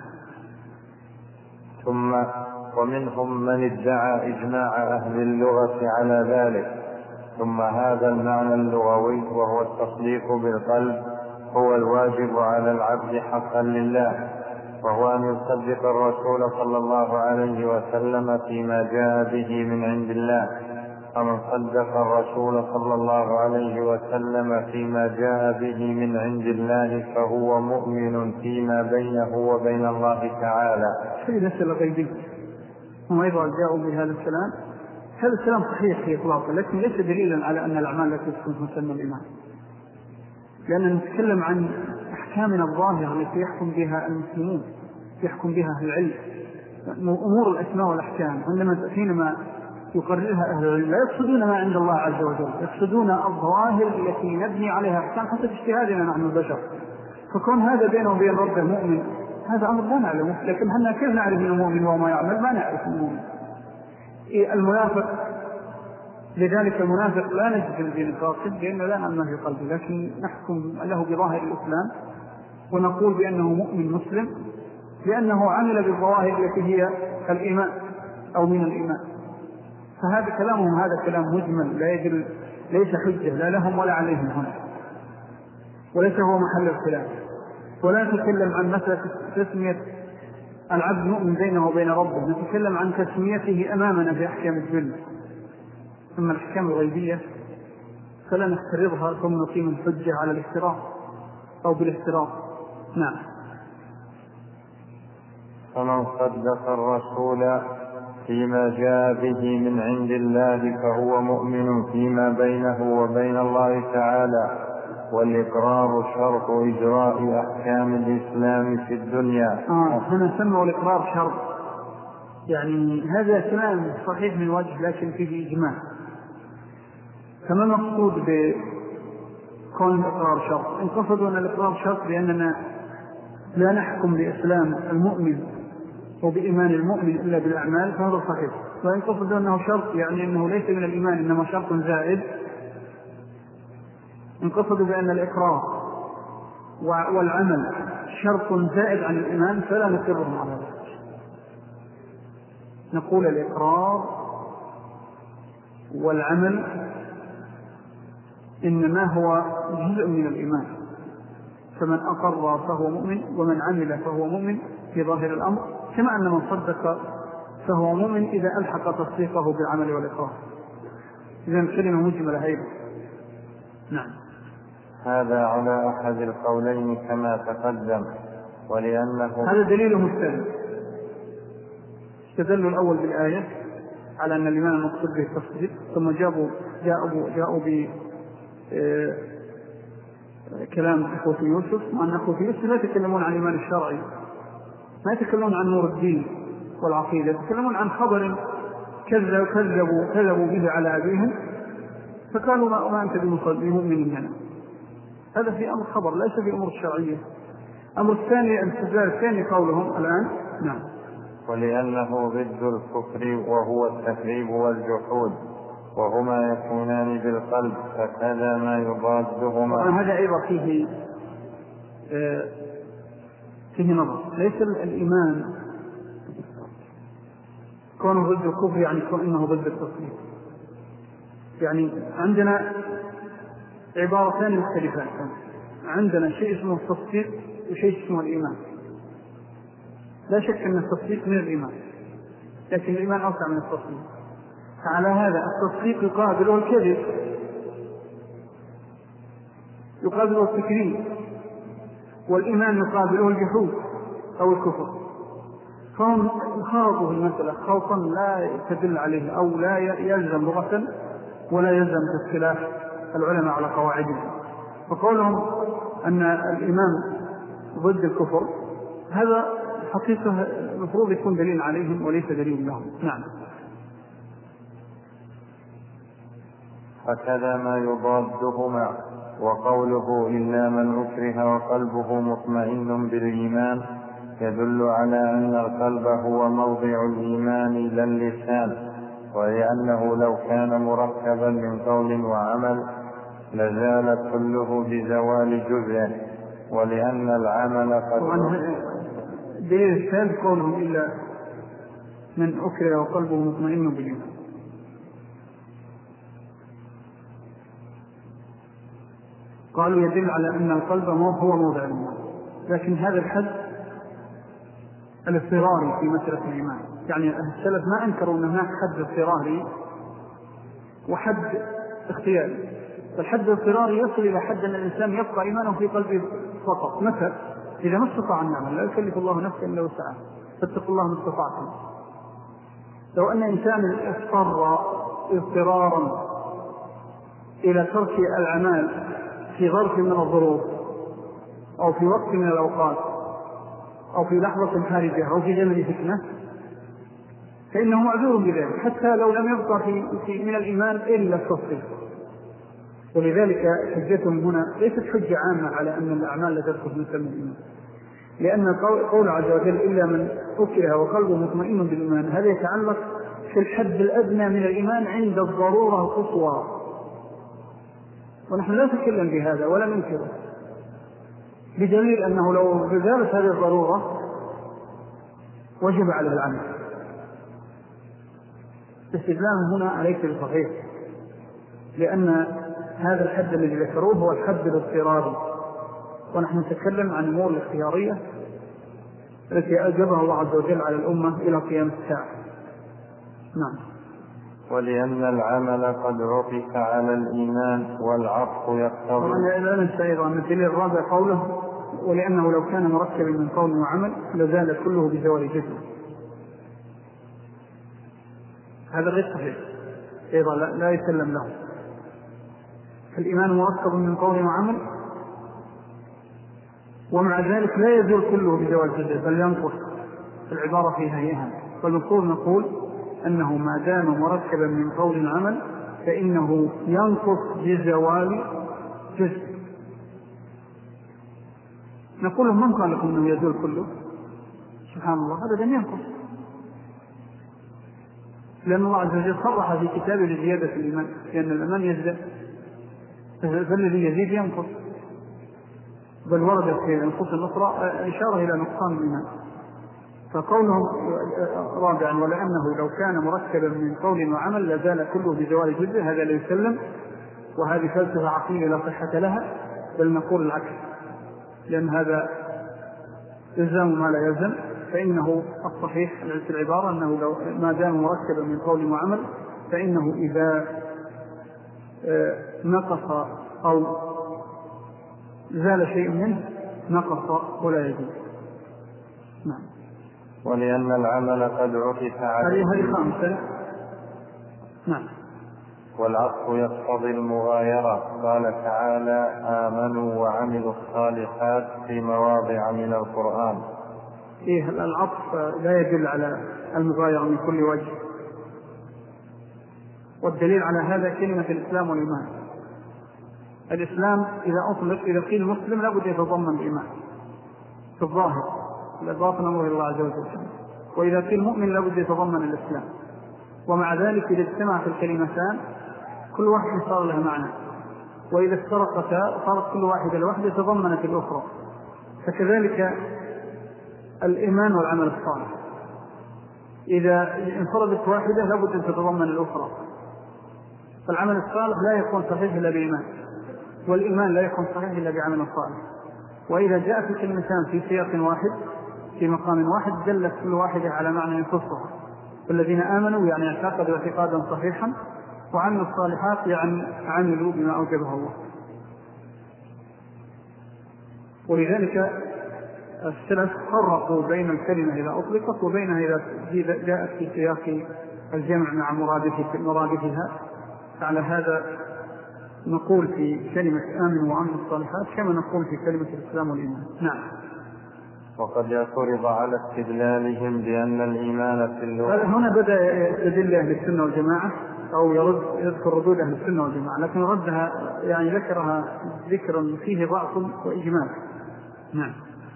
ثم ومنهم من ادعى إجماع أهل اللغة على ذلك. ثم هذا المعنى اللغوي وهو التصديق بالقلب هو الواجب على العبد حقا لله، وهو أن يصدق الرسول صلى الله عليه وسلم فيما جاء به من عند الله. فمن صدق الرسول صلى الله عليه وسلم فيما جاء به من عند الله فهو مؤمن فيما بينه وبين الله تعالى. في مسألة غيبية هم أيضا جاءوا بهذا الكلام. هذا الكلام صحيح في إطلاقه، لكن ليس دليلا على أن الأعمال التي تكون تسمى الإيمان، لأننا نتكلم عن أحكامنا الظاهرة التي يحكم بها المسلمون، يحكم بها أهل العلم، أمور الأسماء والأحكام. عندما حينما يقررها أهل العلم لا يقصدون ما عند الله عز وجل، يقصدون الظواهر التي نبني عليها أحكام حسب اجتهادنا نحن البشر. فكون هذا بينه وبين ربه مؤمن هذا أمر لا نعلمه، لكن هل كيف نعرف أنه مؤمن وما يعمل؟ ما نعرف أنه مؤمن. المنافق لذلك المنافق لا نجزم بالفاسد لأنه لا نعلم في قلبه، لكن نحكم له بظاهر الإسلام ونقول بأنه مؤمن مسلم لأنه عمل بالظواهر التي هي الإيمان أو من الإيمان. فهذا كلامهم هذا كلام مجمل لا يدل، ليس حجة لا لهم ولا عليهم هنا، وليس هو محل الخلاف. ولا نتكلم عن مسألة تسمية العبد مؤمن بينه وبين ربه، نتكلم عن تسميته أمامنا في أحكام الجنة. أما الأحكام الغيبية فلا نفترضها ثم نقيم الحجة على الافتراض أو بالافتراض، نعم. فمن صدق الرسول فيما جاء به من عند الله فهو مؤمن فيما بينه وبين الله تعالى، والإقرار شرط إجراء أحكام الإسلام في الدنيا. آه هنا سموا الإقرار شرط، يعني هذا كلام صحيح من وجه لكن فيه إجماع. كما مقصود بكون الإقرار شرط، إن قصدوا أن الإقرار شرط بأننا لا نحكم بإسلام المؤمن وبإيمان المؤمن إلا بالأعمال فهذا صحيح. وإن قصدوا أنه شرط يعني أنه ليس من الإيمان إنما شرط زائد، إن قصدوا بأن الإقرار والعمل شرط زائد عن الإيمان فلا نقرهم على ذلك. نقول الإقرار والعمل إنما هو جزء من الإيمان، فمن أقر فهو مؤمن ومن عمل فهو مؤمن في ظاهر الأمر، كما أن من صدق فهو مؤمن إذا ألحق تصديقه بالعمل والإقرار. إذن كلمة مجملة هيدا. نعم. هذا على أحد القولين كما تقدم، ولأنه هذا دليل مستدل. استدلوا الأول بالآية على أن الإيمان المقصود به التصديق، ثم جابوا جاءوا جاءوا ب كلام أخوة يوسف، وأن أخوة يوسف لا يتكلمون عن الإيمان الشرعي، ما يتكلمون عن نور الدين والعقيدة، يتكلمون عن خبر كذبوا كذبوا كذبوا به على أبيهم فقالوا ما, ما أنت بمؤمن لنا. هذا في أمر خبر ليس في أمور الشرعية. أمر الثاني الاستدلال الثاني قولهم الآن. نعم. ولأنه ضد الكفر وهو التكذيب والجحود، وهما يكونان بالقلب، فكذا ما يضادهما. هذا أيضا فيه آه فيه نظر. ليس الإيمان كونه ضد الكفر يعني كونه ضد التصديق. يعني عندنا عبارتان مختلفان، عندنا شيء اسمه التصديق وشيء اسمه الإيمان. لا شك أن التصديق من الإيمان، لكن الإيمان أوسع من التصديق. فعلى هذا التصديق يقابله الكذب، يقابله التكذيب، والإيمان يقابله الجحود أو الكفر. فهم خاضوا في المسألة خوفا لا تدل عليه أو لا يلزم لغة ولا يلزم باختلاف العلماء على قواعدهم. فقولهم أن الإيمان ضد الكفر هذا حقيقة المفروض يكون دليل عليهم وليس دليل لهم. نعم. فكذا ما يضادهما. وقوله إلا من أكره وقلبه مطمئن بالإيمان يدل على أن القلب هو موضع الإيمان لا اللسان، ولأنه لو كان مركبا من قول وعمل لزال كله بزوال جزء، ولأن العمل قد دليل الثالث قولهم إلا من أكره وقلبه مطمئن بالإيمان. قالوا يدل على أن القلب هو موضع الإيمان، لكن هذا الحد الاضطراري في مسألة الإيمان. يعني السلف ما أنكروا أن هناك حد اضطراري وحد اختياري. فالحد الاضطراري يصل إلى حد أن الإنسان يبقى إيمانه في قلبه فقط. مثل إذا ما استطاع النعمل لا يكلف الله نفسا إلا وسعها، فاتقوا الله ما استطعتم. لو أن إنسان اضطر اضطرارا إلى ترك الأعمال في ظرف من الظروف أو في وقت من الأوقات أو في لحظة خارجة أو في زمن فتنة فإنه معذور بذلك، حتى لو لم يبقى في, في من الإيمان إلا التصديق. ولذلك حجتهم هنا ليست حجة عامة على أن الأعمال لا تدخل في مسمى الإيمان، لأن قول عز وجل إلا من أكره وقلبه مطمئن بالإيمان هذا يتعلق في الحد الأدنى من الإيمان عند الضرورة القصوى، ونحن لا نتكلم بهذا ولا ننكره، بدليل أنه لو زالت هذه الضرورة وجب على العمل. استدلالهم هنا ليس بصحيح، لأن هذا الحد الذي ذكروه هو الحد الاضطراري، ونحن نتكلم عن الأمور الاختيارية التي أوجبها الله عز وجل على الأمة إلى قيام الساعة. نعم. ولأن العمل قد عطف على الإيمان والعطف يقتضي. طبعا لا ننسى أيضا أن الدليل الرابع قوله ولأنه لو كان مركبا من قول وعمل لزال كله بزوال جزء. هذا غير صحيح أيضا، لا, لا يسلم له. الإيمان مركب من قول وعمل ومع ذلك لا يزول كله بزوال جزء بل ينقص. العبارة فيها يهم، فالمفروض نقول أنه ما دام مركبا من قول وعمل فإنه ينقص بزوال جزء. نقول لهم من قال لكم أنه يزول كله؟ سبحان الله، هذا لم ينقص، لأن الله عز وجل صرح في كتابه لزيادة الإيمان، لأن الإيمان يزداد، فالذي يزيد ينقص، بل ورد في النصوص الأخرى إشارة إلى نقصان الإيمان. فقولهم رابعا ولأنه لو كان مركبا من قول وعمل لزال كله بزوال جزء، هذا لا يسلم، وهذه فلسفة عقلية لا صحة لها، بل نقول العكس، لأن هذا إلزام ما لا يلزم. فإنه الصحيح في العبارة أنه لو ما دام مركبا من قول وعمل فإنه إذا نقص أو زال شيء منه نقص ولا يزيد. نعم. ولأن العمل قد عطف عليه. هذه خامسة. نعم. والعطف يقتضي المغايرة. قال تعالى آمنوا وعملوا الصالحات في مواضع من القرآن. إيه، العطف لا يدل على المغايرة من كل وجه، والدليل على هذا كلمة الإسلام والإيمان. الإسلام إذا أطلق إذا قيل مسلم لابد يتضمن الإيمان في الظاهر، الإضافة أمره الله عز وجل، وإذا قيل مؤمن لابد يتضمن الإسلام. ومع ذلك إذا اجتمعت الكلمتان كل واحد صار لها معنى، وإذا افترقتا صارت كل واحدة لوحدة تضمنت الأخرى. فكذلك الإيمان والعمل الصالح إذا انفردت واحدة لابد أن تتضمن الأخرى. فالعمل الصالح لا يكون صحيح إلا بإيمان، والإيمان لا يكون صحيح إلا بعمل صالح. وإذا جاءت الكلمتان في سياق واحد في مقام واحد دلت كل واحدة على معنى يخصها. فالذين آمنوا يعني اعتقدوا اعتقادا صحيحا، وعملوا الصالحات يعني عملوا بما أوجبه الله. ولذلك السلف فرقوا بين الكلمة إذا أطلقت وبينها إذا جاءت في سياق الجمع مع مرادفها. فعلى هذا نقول في كلمة آمن وعمل الصالحات كما نقول في كلمة الإسلام والإيمان. نعم. وقد يعترض على استدلالهم بأن الإيمان في اللغة. هنا بدأ يستدل أهل السنة والجماعة أو يرد يذكر ردود أهل السنة والجماعة، لكن ردها يعني ذكرها ذكرا فيه ضعف وإجمال. نعم.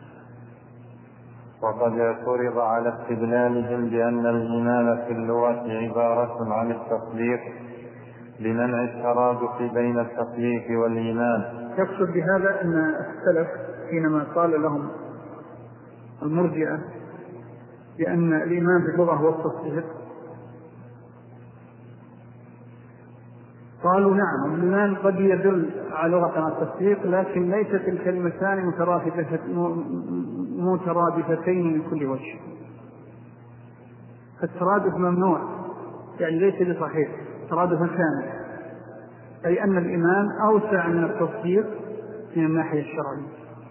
وقد اعترض على استدلالهم بأن الإيمان في اللغة عبارة عن التصديق لمنع الترادف بين التصديق والإيمان. يقصد بهذا أن السلف حينما قال لهم المرجئة بأن الإيمان في اللغة هو التصديق قالوا نعم الإيمان قد يدل على لغة التصديق، لكن ليست الكلمتان مترادفتين من كل وجه. الترادف ممنوع، يعني ليس بصحيح ترادفا كامل، أي أن الإيمان أوسع من التصديق من الناحية الشرعية.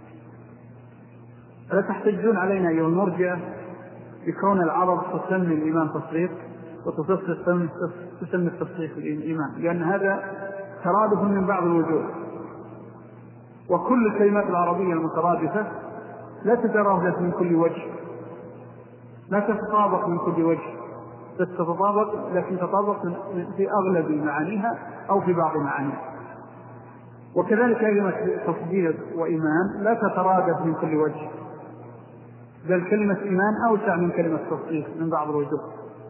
ألا تحتجون علينا أيها المرجئة بكون العرب تسمي الإيمان تصديق وتسمي التصديق الإيمان، لأن هذا ترادف من بعض الوجوه، وكل الكلمات العربية المترادفة لا تترادف من كل وجه، لا تتطابق من كل وجه، تتطابق لكن تطابق في أغلب معانيها أو في بعض معانيها. وكذلك كلمة تصديق وإيمان لا تترادف من كل وجه، بل كلمة إيمان أوسع من كلمة تصديق من بعض الوجوه.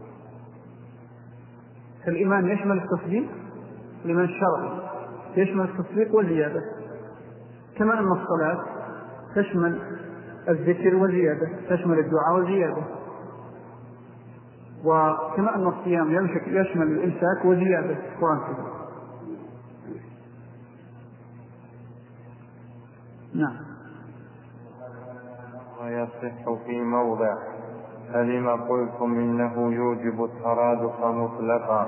فالإيمان يشمل التصديق، الإيمان الشرعي يشمل التصديق والزيادة، كما أن الصلاة تشمل الذكر والزيادة، تشمل الدعاء والزيادة، وكما أن الصيام يشمل الإمساك وزيادة. القرآن كذا. نعم. ويصح في موضع فلما قلتم إنه يوجب الترادف مطلقا.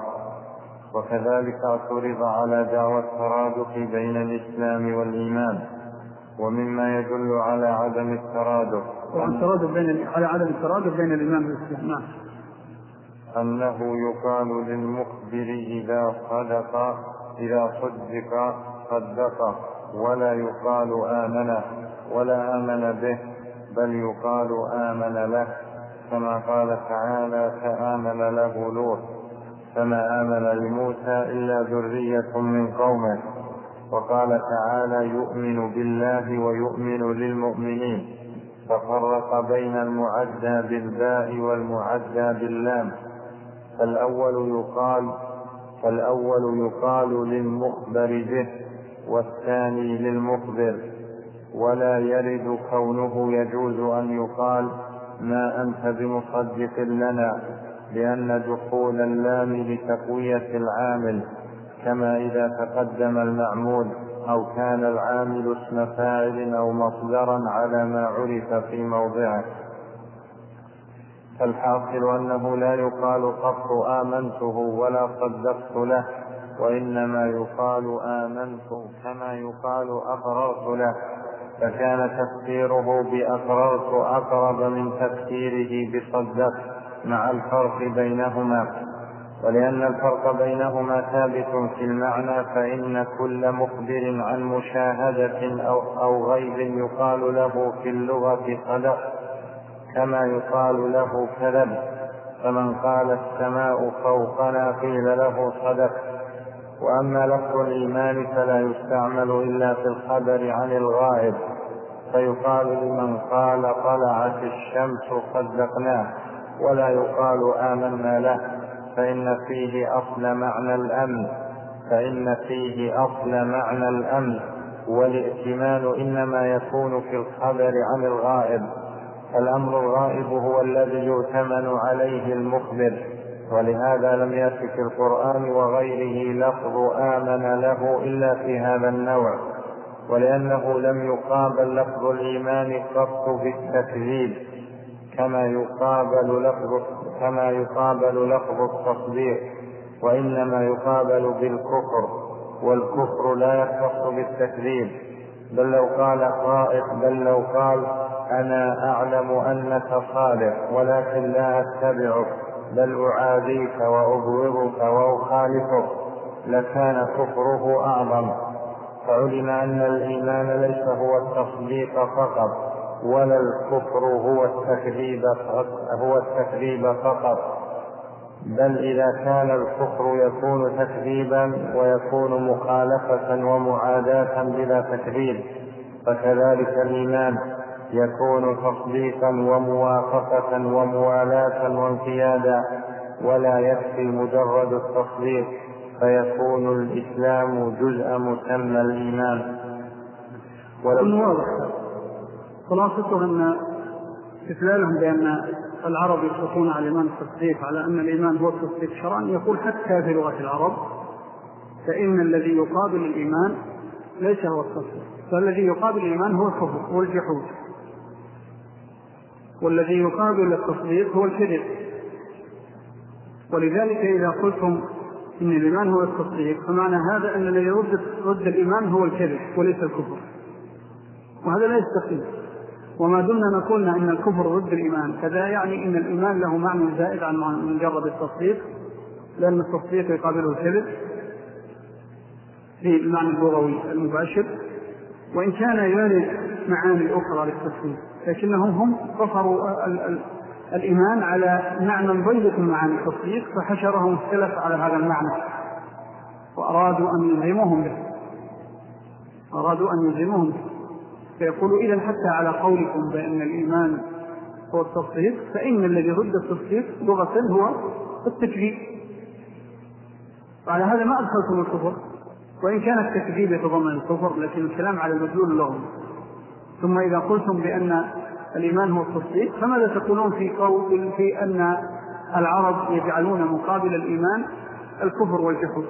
وكذلك اعترض على دعوى الترادف بين الإسلام والإيمان ومما يدل على عدم الترادف بين على عدم الترادف بين الإيمان والإسلام. نعم. أنه يقال للمخبر إذا صدق إذا صدق صدق ولا يقال آمن ولا آمن به، بل يقال آمن له، كما قال تعالى فآمن له لوط فما آمن لموسى إلا ذرية من قومه. وقال تعالى يؤمن بالله ويؤمن للمؤمنين، ففرق بين المعدى بالباء والمعدى باللام. فالأول يقال فالأول يقال للمخبر به والثاني للمخبر، ولا يرد كونه يجوز أن يقال ما أنت بمصدق لنا، لأن دخول اللام لتقوية العامل، كما إذا تقدم المعمول أو كان العامل اسم فاعل أو مصدرا على ما عرف في موضعه. فالحاصل أنه لا يقال قط آمنته ولا صدقت له، وإنما يقال آمنت كما يقال أقررت له، فكان تفسيره بأقررت أقرب من تفسيره بصدقت، مع الفرق بينهما. ولأن الفرق بينهما ثابت في المعنى، فإن كل مخبر عن مشاهدة أو, أو غيب يقال له في اللغة صدق، كما يقال له كذب. فمن قال السماء فوقنا قيل له صدق. وأما لفظ الإيمان فلا يستعمل إلا في الخبر عن الغائب، فيقال لمن قال طلعت الشمس صدقناه، ولا يقال آمنا له، فإن فيه أصل معنى الأمن فإن فيه أصل معنى الأمن والائتمان إنما يكون في الخبر عن الغائب. الأمر الغائب هو الذي يؤتمن عليه المخبر، ولهذا لم يأت في القرآن وغيره لفظ آمن له إلا في هذا النوع، ولأنه لم يقابل لفظ الإيمان قط بالتكذيب كما يقابل لفظ كما يقابل لفظ التصديق، وإنما يقابل بالكفر، والكفر لا يختص بالتكذيب. بل لو قال قائل بل لو قال أنا أعلم أنك صادق ولكن لا أتبعك بل أعاديك وأبغضك وأخالفك، لكان كفره أعظم. فعلم أن الإيمان ليس هو التصديق فقط، ولا الكفر هو التكذيب هو التكذيب فقط، بل إذا كان الكفر يكون تكذيبا ويكون مخالفة ومعاداة بلا تكذيب، فكذلك الإيمان يكون تصديقا وموافقة وموالاة وانقيادا، ولا يكفي مجرد التصديق، فيكون الإسلام جزء مسمى الإيمان. ولو خلاصته أن استدلالهم بأن العرب يطلقون على الإيمان التصديق على أن الإيمان هو التصديق شرعا، يقول حتى في لغة العرب فإن الذي يقابل الإيمان ليس هو التصديق، فالذي يقابل الإيمان هو الكفر والجحود، والذي يقابل التصديق هو الكذب. ولذلك إذا قلتم إن الإيمان هو التصديق فمعنى هذا أن الذي يرد الإيمان هو الكذب وليس الكفر، وهذا لا يستقيم. وما دمنا نقول أن الكفر ضد الإيمان، كذا يعني أن الإيمان له معنى زائد عن مجرد التصديق، لأن التصديق يقابله الكذب في المعنى اللغوي المباشر، وإن كان يرد معاني أخرى للتصديق، لكنهم هم قصروا الإيمان على معنى ضيق من معاني التصديق، فحشرهم السلف على هذا المعنى وأرادوا أن يلزموهم به أرادوا أن يلزموهم به فيقولوا إذن حتى على قولكم بأن الإيمان هو التصديق، فإن الذي ضد التصديق لغة هو التكذيب، وعلى هذا ما أدخلتم الكفر، وإن كان التكذيب يتضمن الكفر، لكن الكلام على المدلول اللغوي. ثم إذا قلتم بأن الإيمان هو التصديق، فماذا تقولون في قول في أن العرب يجعلون مقابل الإيمان الكفر والجحود؟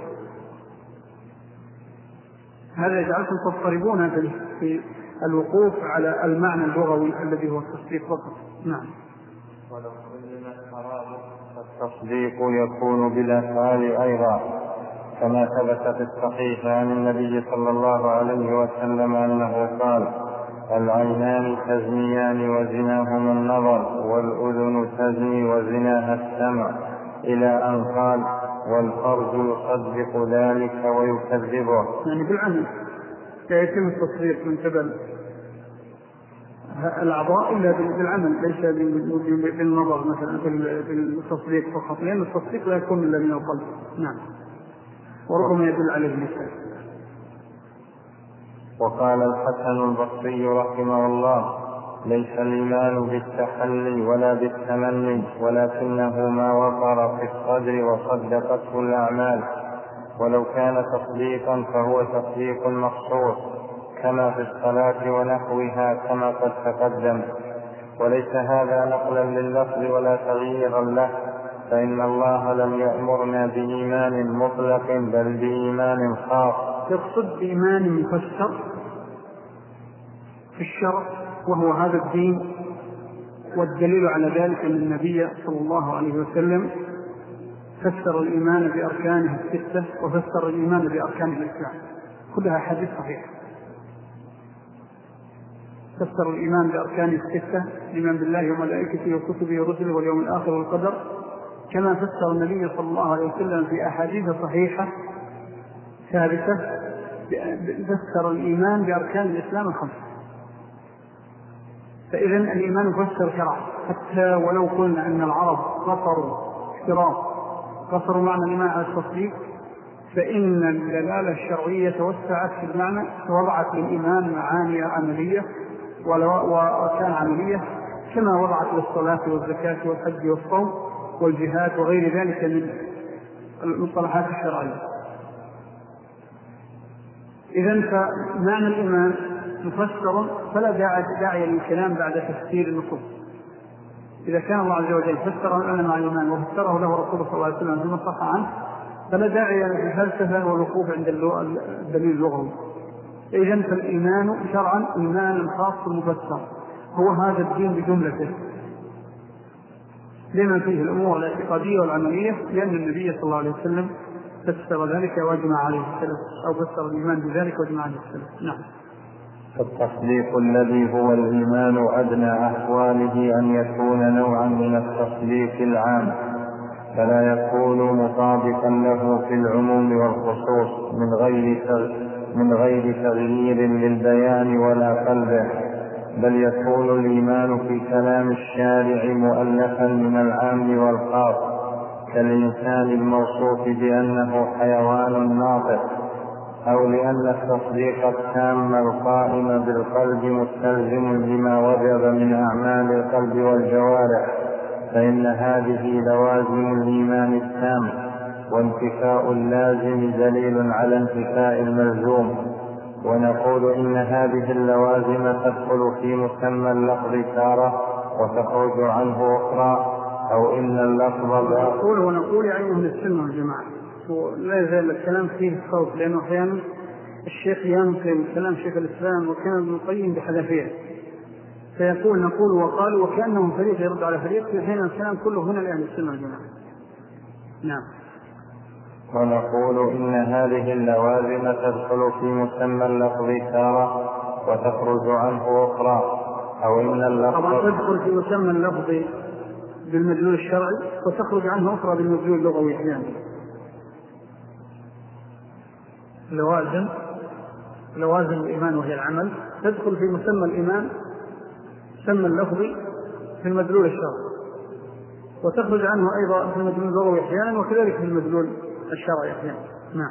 هذا يجعلكم تضطربون في الوقوف على المعنى اللغوي الذي هو التصديق فقط. نعم. ولو كلمة الترادف فالتصديق يكون بالأفعال أيضا، كما ثبت في الصحيح عن النبي صلى الله عليه وسلم أنه قال العينان تزنيان وزناهما النظر، والأذن تزني وزناها السمع، إلى أن قال: والفرج يصدق ذلك ويكذبه. يعني بالعمل يتم التصديق من قبل الأعضاء إلا بالعمل، ليس بالنظر مثلا بالتصديق فقط، لأن التصديق لا يكون إلا من القلب. نعم. وربما يدل عليه اللسان. وقال الحسن البصري رحمه الله: ليس الإيمان بالتحلي ولا بالتمني، ولكنه ما وقر في الصدر وصدقته الأعمال، ولو كان تصديقا فهو تصديق مخصوص كما في الصلاة ونحوها كما قد تقدم. وليس هذا نقلا لللفظ ولا تغييرا له، فإن الله لم يأمرنا بإيمان مطلق بل بإيمان خاص. يقصد بإيمان مفسر في الشرع وهو هذا الدين، والدليل على ذلك أن النبي صلى الله عليه وسلم فسر الإيمان بأركانه الستة وفسر الإيمان بأركان الإسلام، كلها حديث صحيح. فسر الإيمان بأركان الستة: الإيمان بالله وملائكته وكتبه ورسله واليوم الآخر والقدر، كما فسر النبي صلى الله عليه وسلم في أحاديث صحيحة ثابتة فسر الإيمان بأركان الإسلام الخمسة. فإذن الإيمان يفسر شرعا، حتى ولو قلنا أن العرب قصروا اشتراط قصروا معنى الإيمان على التصديق، فإن الدلالة الشرعية توسعت في المعنى، وضعت للإيمان معاني عملية وأركان عملية، كما وضعت للصلاة والزكاة والحج والصوم والجهاد وغير ذلك من المصطلحات الشرعية. إذن فمعنى الإيمان مفسر، فلا داعي للكلام بعد تفسير النصوص. إذا كان الله عز وجل فسر لنا مع الإيمان وفسره له رسوله صلى الله عليه وسلم فيما صح عنه، فلا داعي للفلسفة والوقوف عند الدليل اللغوي. إذن فالإيمان شرعا إيمان خاص مفسر، هو هذا الدين بجملته لما فيه الأمور الاعتقادية والعملية، لأن النبي صلى الله عليه وسلم فسر ذلك وأجمع عليه السلف، أو فسر الإيمان بذلك وأجمع عليه السلف. نعم. فالتصديق الذي هو الإيمان أدنى أحواله أن يكون نوعا من التصديق العام، فلا يكون مطابقا له في العموم والخصوص من غير من غير تغيير للبيان ولا قلبه، بل يكون الإيمان في كلام الشارع مؤلفا من العام والخاص، كالإنسان الموصوف بأنه حيوان ناطق، أو لأن التصديق التام القائم بالقلب مستلزم لما وجب من أعمال القلب والجوارح، فإن هذه لوازم الإيمان التام، وانتفاء اللازم دليل على انتفاء الملزوم. ونقول إن هذه اللوازم تدخل في مسمى اللفظ تارة وتخرج عنه أخرى، أو إن اللفظ نقول ونقول يعني من السنة والجماعة، ولا يزال الكلام فيه الصوت، لأنه أحيانا الشيخ ينقل كلام شيخ الإسلام وكان ابن القيم بحذافيره، فيقول نقول وقال وكأنهم فريق يرد على فريق، في حين الكلام كله هنا لأهل السنة والجماعة. نعم. ونقول إن هذه اللوازم تدخل في مسمى اللفظ تارة وتخرج عنه أخرى، أو إن اللفظ طبعا تدخل في مسمى اللفظ بالمدلول الشرعي وتخرج عنه أخرى بالمدلول اللغوي أحيانا. لوازم لوازم الإيمان وهي العمل تدخل في مسمى الإيمان مسمى اللفظي في المدلول الشرعي، وتخرج عنه أيضا في المدلول اللغوي أحيانا، وكذلك في المدلول الشرعي أحيانا. نعم.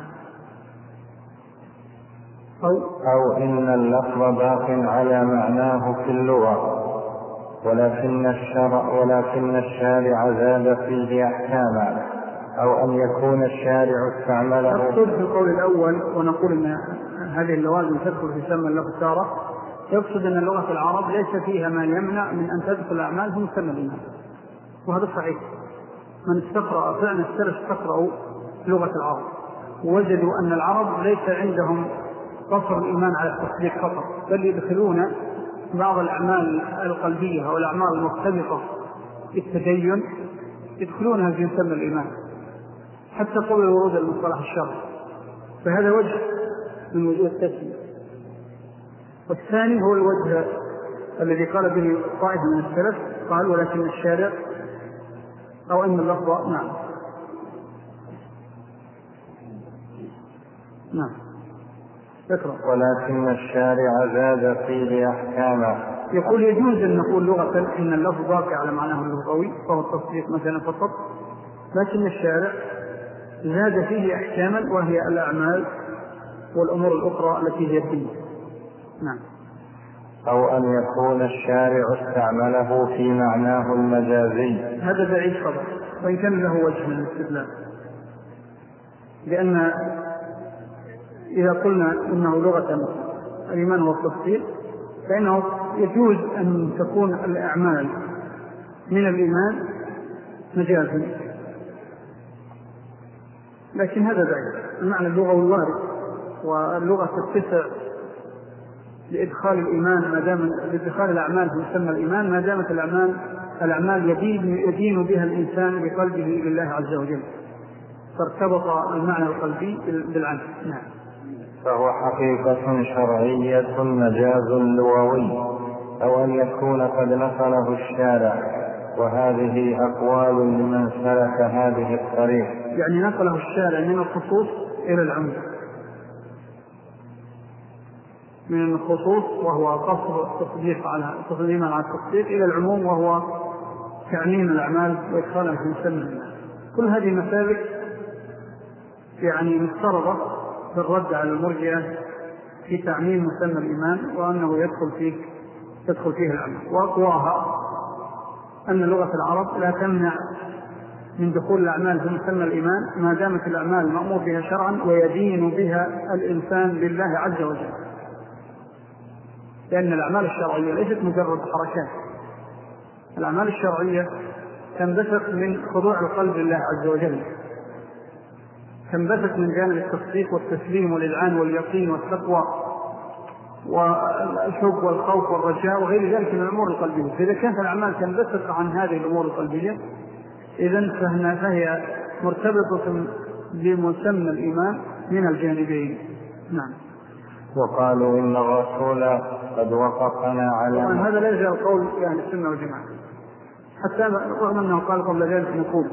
أو, أو إن اللفظ باق على معناه في اللغة، ولكن الشرع ولكن الشارع زاد فيه أحكاما، أو أن يكون الشارع استعمله. نقصد في القول الأول ونقول إن هذه اللوازم تدخل في مسمى اللفظ تارة، يقصد أن لغة العرب ليس فيها ما يمنع من أن تدخل أعمال في مسمى الإيمان، وهذا صحيح. من استقرأ فعلا السلف استقرأوا لغة العرب ووجدوا أن العرب ليس عندهم قصر الإيمان على التصديق فقط، بل يدخلون بعض الأعمال القلبية أو الأعمال المرتبطة بالتدين يدخلونها في مسمى الإيمان حتى قبل ورود المصطلح الشرعي، فهذا وجه من وجوه التسمية. والثاني هو الوجه الذي قال به طائفة من السلف، قال ولكن الشارع أو أن اللفظ نعم نعم ذكره. ولكن الشارع زاد فيه أحكاما. يقول يجوز أن نقول لغة إن اللفظ باقي على معناه اللغوي فهو التصديق مثلا فقط، لكن الشارع زاد فيه أحكاما وهي الأعمال والأمور الأخرى التي هي الدين. نعم. أو أن يكون الشارع استعمله في معناه المجازي. هذا بعيد طبعا، وإن كان له وجه من الاستدلال، لأن إذا قلنا إنه لغة الإيمان والتصديق فإنه يجوز أن تكون الأعمال من الإيمان مجازا، لكن هذا بعيد. المعنى اللغوي وارد، واللغة تتسع لإدخال الإيمان ما دام لإدخال الأعمال في مسمى الإيمان ما دامت الأعمال الأعمال يدين, يدين بها الإنسان بقلبه لله عز وجل، فارتبط المعنى القلبي بالعمل. نعم. فهو حقيقة شرعية مجاز لغوي، أو أن يكون قد نقله الشارع، وهذه أقوال لمن سلك هذه الطريق. يعني نقله الشارع من الخصوص إلى العموم، من الخصوص وهو قصر التصديق على التصديق على التصديق إلى العموم وهو تعميم الأعمال وإدخالها في مسمى الإيمان. كل هذه مسالك يعني مفترضة بالرد على المرجئة في تعميم مسمى الإيمان وأنه يدخل فيه تدخل فيه العمل، وأقواها أن لغة العرب لا تمنع من دخول الأعمال في مسمى الإيمان ما دامت الأعمال مأمور بها شرعا ويدين بها الإنسان لله عز وجل، لأن الأعمال الشرعية ليست مجرد حركات. الأعمال الشرعية تنبثق من خضوع القلب لله عز وجل، تنبثق من جانب التصديق والتسليم والإذعان واليقين والتقوى والحب والخوف والرجاء وغير ذلك من الأمور القلبية. فإذا كانت الأعمال تنبثق عن هذه الأمور القلبية إذن فهي مرتبطة بمسمى الإيمان من الجانبين. نعم. وقالوا إن الرسول قد وقفنا على هذا لا يزال قول يعني السنة والجماعة، حتى رغم أنه قال قبل ذلك نقول.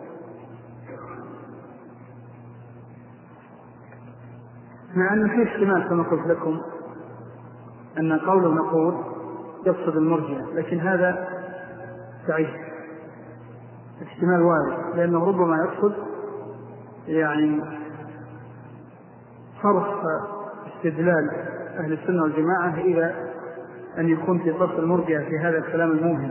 مع أن في احتمال كما قلت لكم أن قوله نقول يقصد المرجئة، لكن هذا بعيد، احتمال وارد، لأنه ربما يقصد يعني صرف استدلال أهل السنة والجماعة إلى أن يكون في صف المرجئة في هذا الكلام الموهم.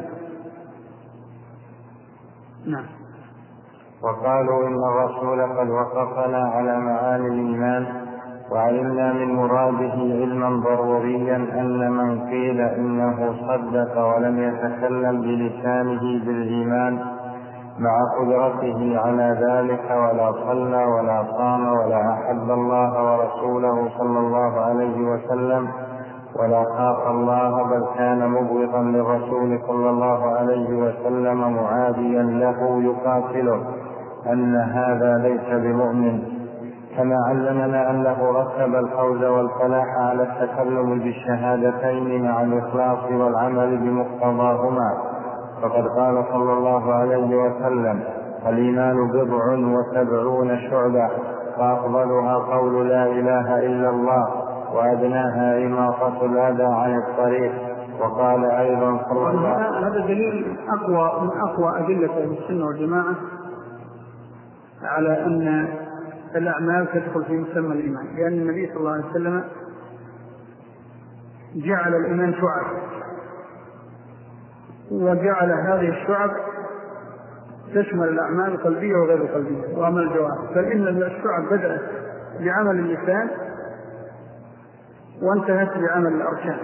نعم. وقالوا إن الرسول قد وقفنا على معاني الإيمان، وعلمنا من مراده علما ضروريا أن من قيل إنه صدق ولم يتكلم بلسانه بالإيمان مع قدرته على ذلك ولا صلى ولا صام ولا أحب الله ورسوله صلى الله عليه وسلم ولا خاف الله بل كان مبغضا للرسول صلى الله عليه وسلم معاديا له يقاتله، أن هذا ليس بمؤمن، كما علمنا أنه رتب الفوز والفلاح على التكلم بالشهادتين مع الإخلاص والعمل بمقتضاهما. فقد قال صلى الله عليه وسلم: الإيمان بضع وسبعون شعبة، فأفضلها قول لا إله إلا الله، وأدناها إماطة الأذى عن الطريق. وقال أيضا صلى الله عليه وسلم: هذا دليل أقوى من أقوى أدلة السنة والجماعة على أن الأعمال تدخل في مسمى الإيمان، لأن النبي صلى الله عليه وسلم جعل الإيمان شعب، وجعل هذه الشعب تشمل الأعمال القلبية وغير القلبية وعمل الجوارح، فإن الشعب بدأت بعمل اللسان وانتهت بعمل الأركان.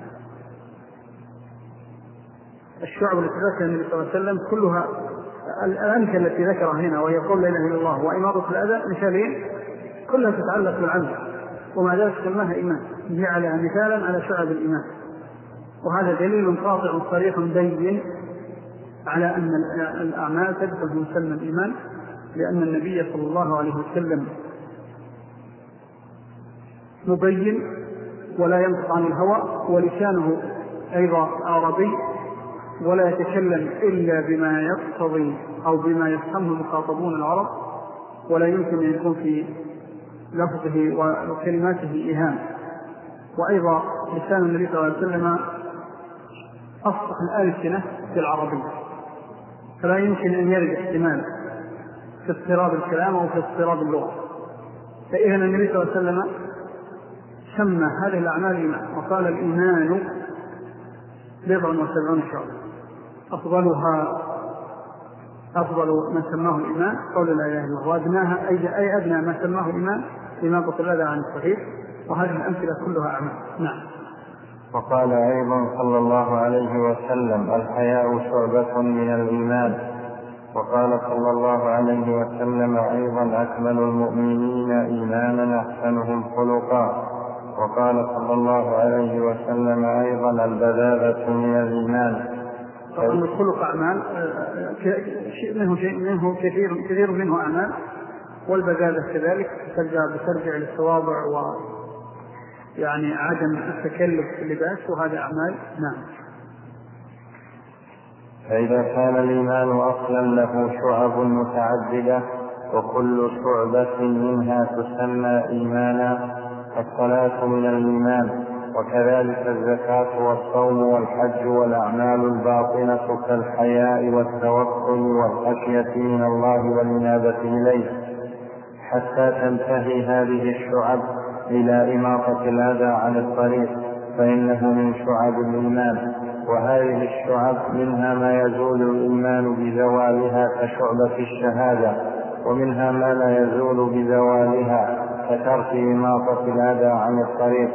الشعب التي ذكرها النبي صلى الله عليه وسلم كلها الأمثلة التي ذكرها هنا وهي قول لا إله إلا الله وإماطة الأذى مثالين كلها تتعلق بالعمل، ومع ذلك سماها إيمان، جعلها مثالا على شعب الإيمان. وهذا دليل قاطع صريح بين على أن الأعمال تدخل في مسمى الإيمان، لأن النبي صلى الله عليه وسلم مبين ولا ينطق عن الهوى، ولسانه أيضا عربي، ولا يتكلم إلا بما يقتضي أو بما يفهمه المخاطبون العرب، ولا يمكن أن يكون في لفظه وكلماته إيهام. وأيضا لسان النبي صلى الله عليه وسلم أصدق الألسنة في العربية، فلا يمكن أن يرد احتمال في اضطراب الكلام أو في اضطراب اللغة. فإذن النبي صلى الله عليه وسلم سمى هذه الأعمال إيمان، وقال الإيمان بضع وسبعون شعبة، أفضلها أفضل ما سماه الإيمان قول لا إله إلا الله، وأدناها أي أدنى ما سماه الإيمان إماطة الأذى عن الطريق. وهذه الأمثلة كلها أعمال. نعم. وقال أيضا صلى الله عليه وسلم الحياء شعبة من الإيمان. وقال صلى الله عليه وسلم أيضا أكمل المؤمنين إيمانا أحسنهم خلقا. وقال صلى الله عليه وسلم أيضا البذاذة من الإيمان. طبعا الخلق أعمال منه شيء منه كثير كثير منه أعمال، والبذاذة كذلك ترجع بترجع للتواضع ويعني عدم التكلف في اللباس، وهذا أعمال. نعم. فإذا كان الإيمان أصلا له شعب متعددة وكل شعبة منها تسمى إيمانا، الصلاة من الإيمان، وكذلك الزكاة والصوم والحج والأعمال الباطنة كالحياء والتوكل والخشية من الله والإنابة إليه، حتى تنتهي هذه الشعب إلى إماطة الأذى عن الطريق، فإنه من شعب الإيمان. وهذه الشعب منها ما يزول الإيمان بزوالها كشعبة الشهادة، ومنها ما لا يزول بزوالها كترك إماطة الأذى عن الطريق،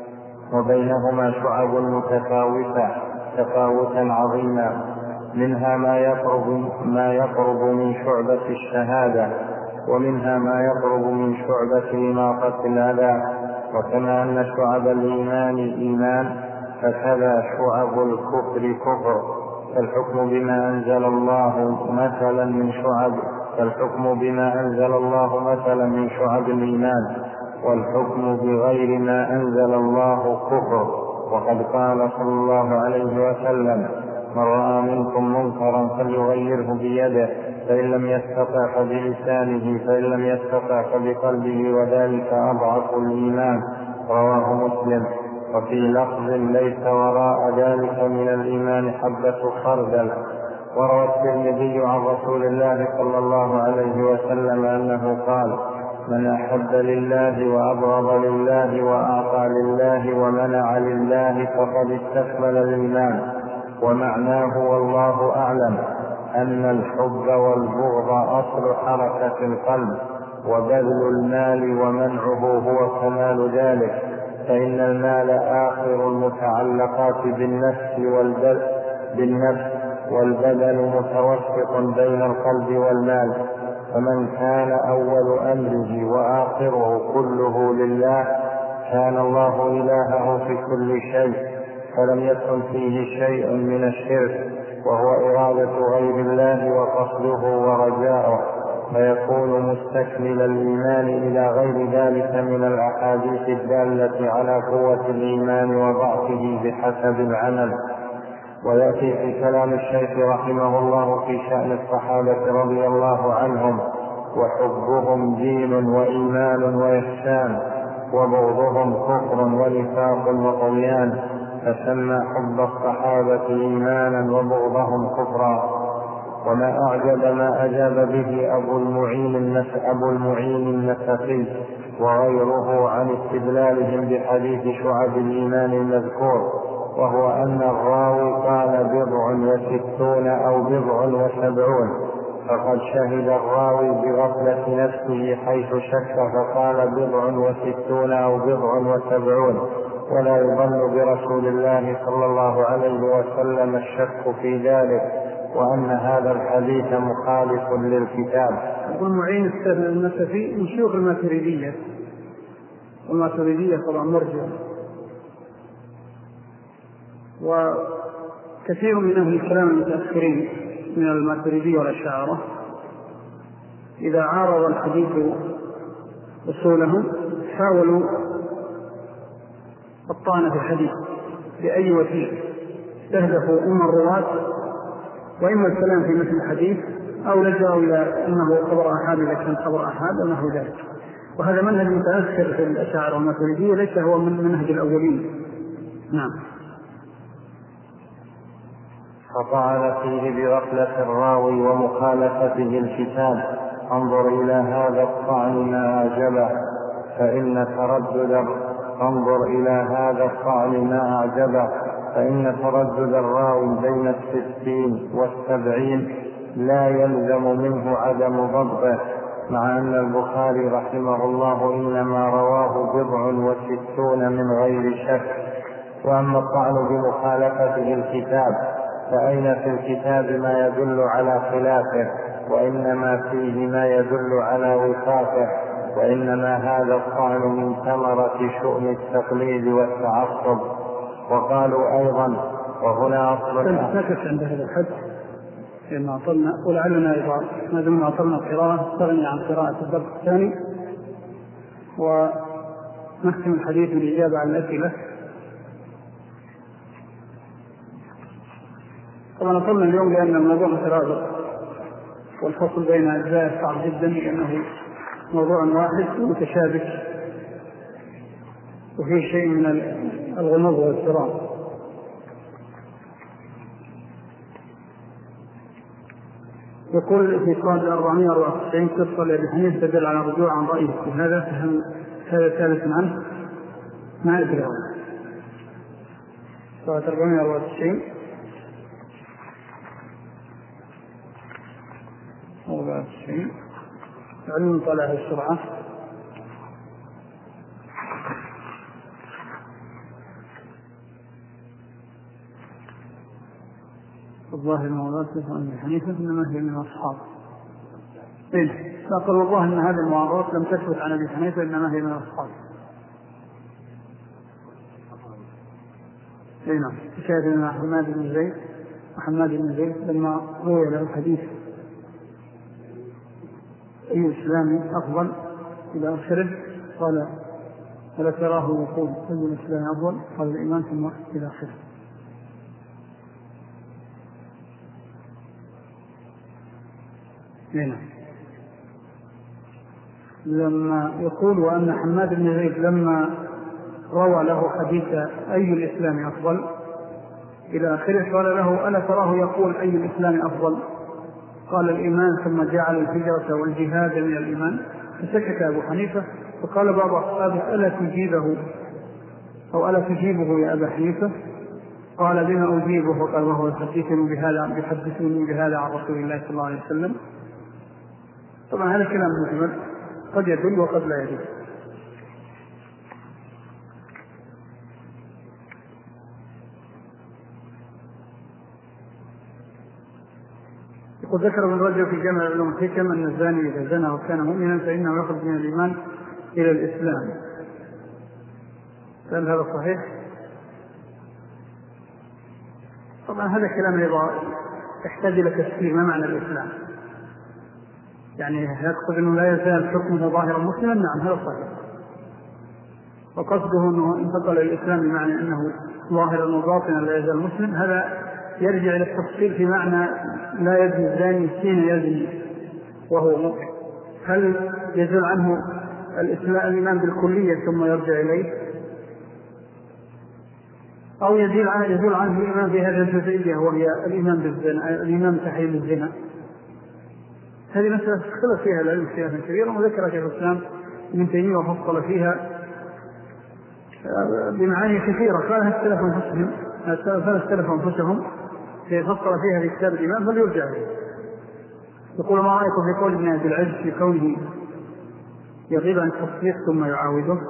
وبينهما شعب متفاوتة تفاوتا عظيما، منها ما يقرب ما يقرب من شعبة الشهادة، ومنها ما يقرب من شعبة إماطة الأذى. وكما أن شعب الإيمان إيمان، فكذا شعب الكفر كفر، فالحكم بما أنزل الله مثلا من شعب فالحكم بما أنزل الله مثلا من شعب الإيمان، والحكم بغير ما أنزل الله كفر. وقد قال صلى الله عليه وسلم من رأى منكم منكرا فليغيره بيده، فإن لم يستطع فبلسانه، فإن لم يستطع فبقلبه، وذلك أضعف الإيمان. رواه مسلم. وفي لفظ ليس وراء ذلك من الإيمان حبة خردل. وروى الترمذي عن رسول الله صلى الله عليه وسلم أنه قال من أحب لله وأبغض لله وأعطى لله ومنع لله فقد استكمل الإيمان. ومعناه والله أعلم أن الحب والبغض أصل حركة القلب، وبذل المال ومنعه هو كمال ذلك، فإن المال آخر المتعلقات بالنفس والبدن بالنفس والبدن متوسط بين القلب والمال. فمن كان أول أمره وآخره كله لله كان الله إلهه في كل شيء، فلم يكن فيه شيء من الشرك، وهو إرادة غير الله وقصده ورجاؤه، فيكون مستكمل الإيمان إلى غير ذلك من الأحاديث الدالة على قوة الإيمان وضعفه بحسب العمل. ويأتي في كلام الشيخ رحمه الله في شأن الصحابة رضي الله عنهم وحبهم دين وإيمان وإحسان، وبغضهم كفر ونفاق وطغيان، فسمى حب الصحابة إيمانا وبغضهم كفرا. وما أعجب ما أجاب به أبو المعين أبو المعين النسفي وغيره عن استدلالهم بحديث شعب الإيمان المذكور، وهو أن الراوي قال بضع وستون أو بضع وسبعون، فقد شهد الراوي بغفلة نفسه حيث شك فقال بضع وستون أو بضع وسبعون، ولا يظن برسول الله صلى الله عليه وسلم الشك في ذلك، وأن هذا الحديث مخالف للكتاب. أبو المعين النسفي من شيوخ الماتريدية، والماتريدية طبعا مرجع، وكثير من أهل الكلام المتأخرين من الماتريدية والأشاعرة إذا عارض الحديث أصولهم حاولوا الطعنة في الحديث بأي وسيلة تهدف إما الرواة وإما الكلام في مثل الحديث، أو لجأوا إلى أنه خبر أحاد إذا كان خبر أحاد أو نحو ذلك. وهذا منهج متأثر في الأشاعرة والماتريدية، ليس هو من منهج الأولين. نعم. فطعن فيه بغفلة الراوي ومخالفته الكتاب. انظر إلى هذا الطعن ما أعجبه فإن تردد انظر إلى هذا الطعن ما أعجبه فإن تردد الراوي بين الستين والسبعين لا يلزم منه عدم ضبطه، مع أن البخاري رحمه الله إنما رواه بضع وستون من غير شك. وأما الطعن بمخالفته الكتاب فأين في الكتاب ما يدل على خلافه، وإنما فيه ما يدل على وفاقه، وإنما هذا الطعن من ثمرة شؤم التقليد والتعصب. وقالوا أيضا وهنا أصل نكت عند هذا الحد لأن أعطلنا ولعلنا إذا ما دمنا أعطلنا القراءة استغني عن قراءة الدرس الثاني ونختم الحديث بالإجابة عن الأسئلة. طبعا أطلنا اليوم لأن الموضوع مترابط والفصل بين أجزاء صعب جدا لأنه موضوع واحد متشابك وفيه شيء من الغموض والاضطراب. يقول في قاعدة أربعمائة وأربعة وتسعين قصة لأبي حنيفة تدل على الرجوع عن رأيه في هذا، فهم هذا ثالث عنه ما أدري. قاعدة أربعمائة وأربعة وتسعين أربعة وتسعين علم طلع السرعة. الظاهر معارضة عن أبي حنيفة إنما هي من أصحاب. إيه فقال والله أن هذه المعارضات لم تثبت عن أبي حنيفة إنما هي من أصحاب. إيه نعم. شاهد أن حماد بن زيد وحماد بن زيد لما روي له الحديث أي إسلامي أفضل إلى آخره قال ولا تراه يقول أي الإسلام أفضل قال الإيمان ثم إلى آخره. هنا لما يقول وأن حماد بن زيد لما روى له حديث أي الإسلام أفضل إلى آخره قال له ألا تراه يقول أي الإسلام أفضل قال الإيمان ثم جعل الهجرة والجهاد من الإيمان. فسكت أبو حنيفة فقال بعض أصحابه ألا تجيبه أو ألا تجيبه يا أبا حنيفة قال بما أجيبه قال وهو يحدثني بهذا يحدثني بهذا عن رسول الله صلى الله عليه وسلم. طبعا هذا كلام مجمل قد يدل وقد لا يدل. يقول ذكر ابن رجب في جامع العلوم الحكم أن الزاني إذا زنى وكان مؤمنا فإنه يخرج من الإيمان إلى الإسلام. هل هذا صحيح؟ طبعا هذا كلام أيضا يحتاج إلى تفسير ما معنى الإسلام. يعني يقصد أنه لا يزال حكمه ظاهرا مسلما؟ نعم هذا صحيح. وقصده أنه انتقل إلى الإسلام بمعنى أنه ظاهرا وباطنا لا يزال مسلم، هذا يرجع إلى التفصيل في معنى لا يزني الزاني حين يزني وهو مؤمن، هل يزول عنه الإسلام الإيمان بالكلية ثم يرجع إليه أو يزول عنه يزول عنه الإيمان بهذه الجزئية وهي الإيمان بالزنا الإيمان بتحريم الزنا. هذه مسألة اختلف فيها العلم خلافا كبيرا وذكر شيخ الإسلام ابن تيمية وفصل فيها بمعاني كثيرة قالها اختلف أنفسهم فاختلف أنفسهم فصل فيها في كتاب الإيمان فليرجع إليه. يقول ما رأيكم في قول ابن أبي العز في كونه يغيب عن التصديق ثم يعاوده؟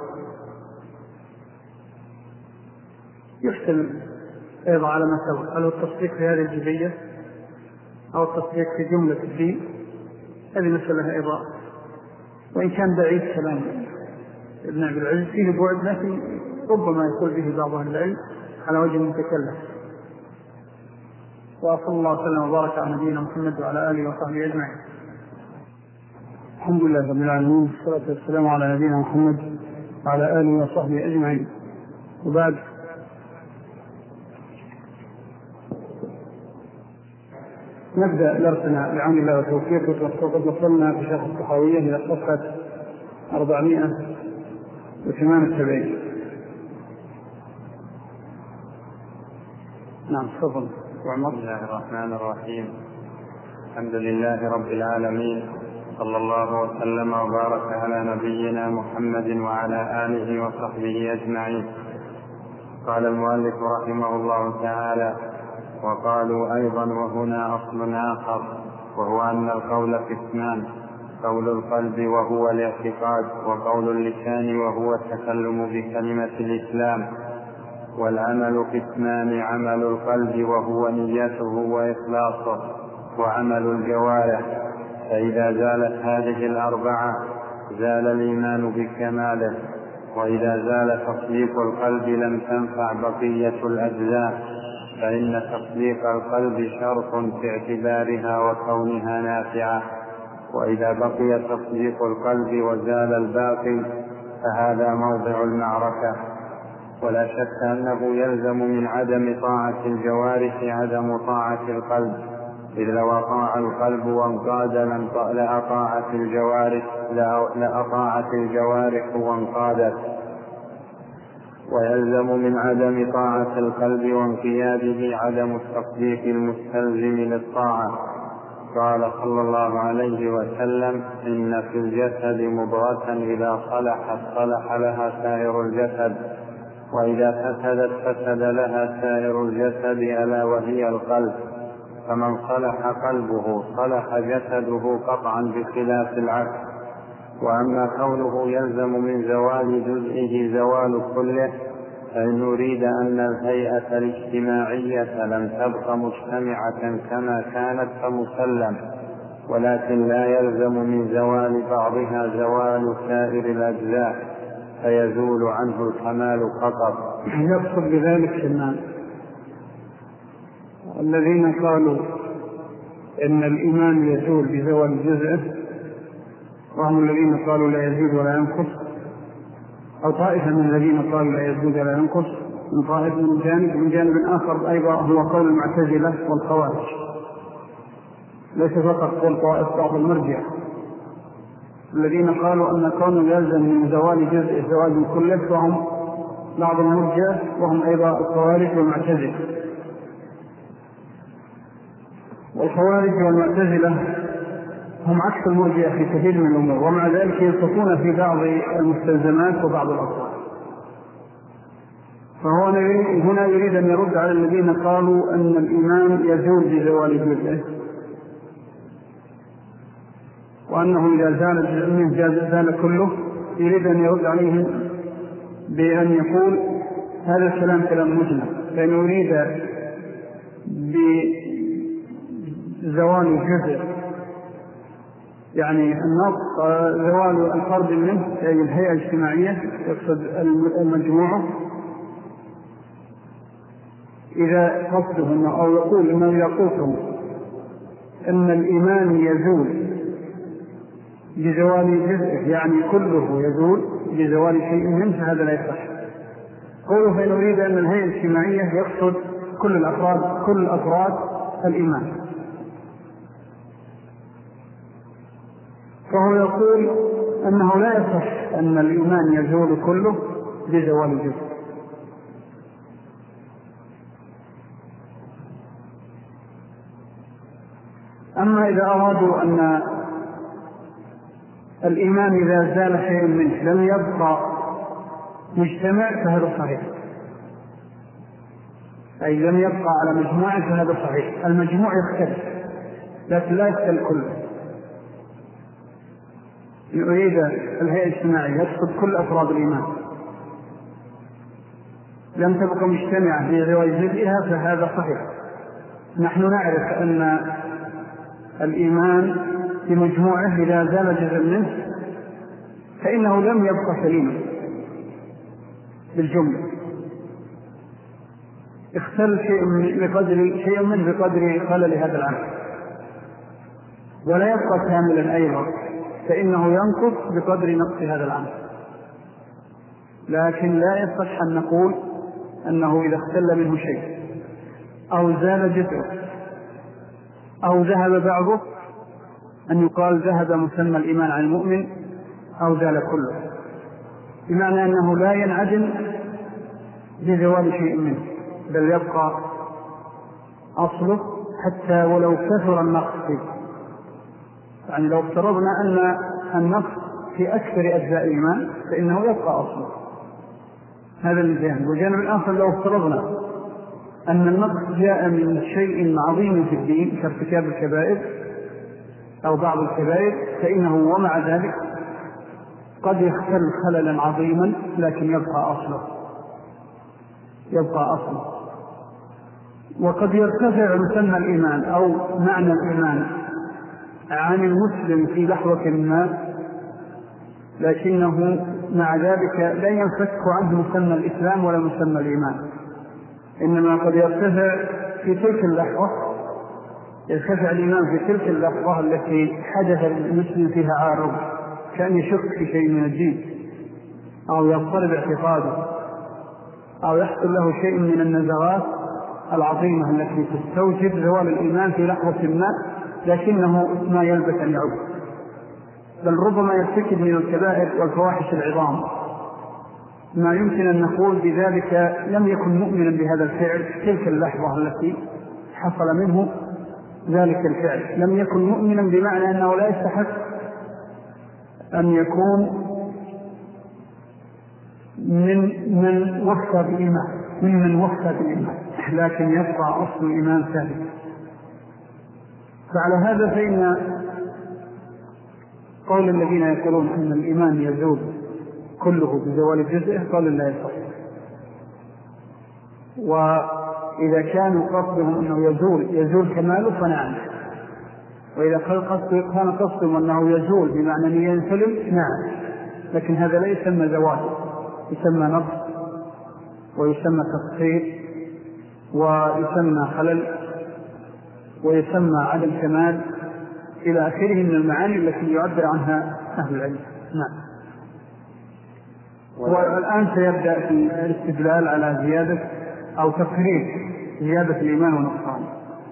يحتمل أيضا على ما سبق هل هو التصديق في هذه الجزئية أو التصديق في جملة الدين، هذه مسألة أيضا وإن كان بعيد كلام ابن أبي العز فيه بعد لكن ربما يقول به بعض أهل العلم على وجه المتكلم. وصلى الله وسلم وبارك على نبينا محمد وعلى آله وصحبه أجمعين. الحمد لله رب العالمين والصلاة والسلام على نبينا محمد وعلى آله وصحبه أجمعين. وبعد نبدأ درسنا بعون الله وتوفيقه. وقد وصلنا في شرح الطحاوية إلى صفحة أربعمائة وثمانية وسبعين. نعم تفضل. بسم الله الرحمن الرحيم. الحمد لله رب العالمين، صلى الله وسلم وبارك على نبينا محمد وعلى آله وصحبه أجمعين. قال المؤلف رحمه الله تعالى: وقالوا أيضا وهنا أصل آخر، وهو أن القول قسمان: قول القلب وهو الاعتقاد، وقول اللسان وهو التكلم بكلمة الإسلام. والعمل قسمان: عمل القلب وهو نيته وإخلاصه، وعمل الجوارح. فإذا زالت هذه الأربعة زال الإيمان بكماله، وإذا زال تصديق القلب لم تنفع بقية الأجزاء، فإن تصديق القلب شرط في اعتبارها وكونها نافعة. وإذا بقي تصديق القلب وزال الباقي فهذا موضع المعركة. ولا شك أنه يلزم من عدم طاعة الجوارح عدم طاعة القلب، إذ لو أطاع القلب وانقاد لأطاعت الجوارح لأطاعت الجوارح وانقادت. ويلزم من عدم طاعة القلب وانقياده عدم التصديق المستلزم للطاعة. قال صلى الله عليه وسلم: إن في الجسد مضغة إذا صلحت صلح لها سائر الجسد، وإذا فسدت فسد لها سائر الجسد، ألا وهي القلب. فمن صلح قلبه صلح جسده قطعا بخلاف العكس. وأما كونه يلزم من زوال جزئه زوال كله، فإن نريد أن الهيئة الاجتماعية لم تبق مجتمعة كما كانت فمسلم، ولكن لا يلزم من زوال بعضها زوال سائر الأجزاء، فيزول عنه الكمال فقط. يقصد بذلك أن الذين قالوا إن الإيمان يزول بزوال جزءه، وهم الذين قالوا لا يزيد ولا ينقص، أو طائفة من الذين قالوا لا يزيد ولا ينقص من طائفة من جانب، من جانب آخر أيضا هو قول المعتزلة والخوارج، ليس فقط قول طائف بعض المرجع الذين قالوا أن كونه يلزم من زوال جزء زوال كله، وهم بعض المرجع وهم أيضا الخوارج والمعتزلة. والخوارج والمعتزلة هم عكس المرجع في كثير من الأمور، ومع ذلك يلتقون في بعض المستلزمات وبعض الأصوات. فهو هنا يريد أن يرد على الذين قالوا أن الإيمان يزول بزوال جزءه، وأنه إذا زال جزء منه زال كله. يريد أن يرد عليهم بأن يقول هذا الكلام كلام مجمل، فإن يريد بزوال الجزء يعني النص زوال الفرد منه، يعني الهيئة الاجتماعية يقصد المجموعة. إذا قصدهم أو يقول إنه يقولهم أن الإيمان يزول بزوال جزءه يعني كله يزول بزوال شيء منه، فهذا لا يصح. قوله فإن يريد أن الهيئة الاجتماعية يقصد كل الأفراد كل أفراد الإيمان، فهو يقول أنه لا يصح أن الإيمان يزول كله بزوال جزء. أما إذا أرادوا أن الإيمان إذا زال شيء منه لم يبقى مجتمع فهذا صحيح، أي لم يبقى على مجموعة فهذا صحيح. المجموع يختلف لكن لا يختلف كله. يريد الهيئة الاجتماعية يقصد كل أفراد الإيمان لم تبقى مجتمعة في زوال جزئها فهذا صحيح. نحن نعرف أن الإيمان في مجموعة إذا زال جزء منه فإنه لم يبقى سليما بالجملة، اختل شيء من بقدر شيء من بقدر خلل هذا العمل، ولا يبقى كاملا أيضا فإنه ينقص بقدر نقص هذا العمل. لكن لا يصح أن نقول أنه إذا اختل منه شيء أو زال جزءه أو ذهب بعضه أن يقال ذهب مسمى الإيمان عن المؤمن أو زال كله، بمعنى أنه لا ينعدم بزوال شيء منه، بل يبقى أصله حتى ولو كثر النقص فيه. يعني لو افترضنا أن النقص في أكثر أجزاء الإيمان فإنه يبقى أصله، هذا من جانب. وجانب الآخر لو افترضنا أن النقص جاء من شيء عظيم في الدين كارتكاب الكبائر أو بعض الكبائر، فإنه ومع ذلك قد يختل خللا عظيما لكن يبقى أصله يبقى أصله وقد يرتفع مسمى الإيمان أو معنى الإيمان عن المسلم في لحظة ما، لكنه مع ذلك لا ينفك عنه مسمى الإسلام ولا مسمى الإيمان، إنما قد يرتفع في تلك اللحظة، يرتفع الإيمان في تلك اللحظة التي حدث المسلم فيها عارض، كان يشك في شيء من الدين أو يضطرب اعتقاده أو يحصل له شيء من النزغات العظيمة التي تستوجب زوال الإيمان في لحظة ما، لكنه ما يلبث أن يعود، بل ربما يرتكب من الكبائر والفواحش العظام ما يمكن أن نقول بذلك لم يكن مؤمنا بهذا الفعل في تلك اللحظة التي حصل منه ذلك الفعل، لم يكن مؤمنا بمعنى أنه لا يستحق أن يكون من من وفى بالإيمان ممن وفى بالإيمان، لكن يبقى أصل الإيمان ثابت. فعلى هذا فإن قول الذين يقولون أن الإيمان يزول كله بزوال جزئه قال لا يصح. وإذا كانوا قصدهم أنه يزول يزول كماله فنعم، وإذا كان قصدهم أنه يزول بمعنى أن ينسلم نعم، لكن هذا لا يسمى زوال، يسمى نقص ويسمى تقصير ويسمى خلل ويسمى عدم كمال إلى آخره من المعاني التي يعبر عنها أهل العلم. نعم. والآن سيبدأ في الاستدلال على زيادة أو تقرير زيادة الإيمان ونقصانه.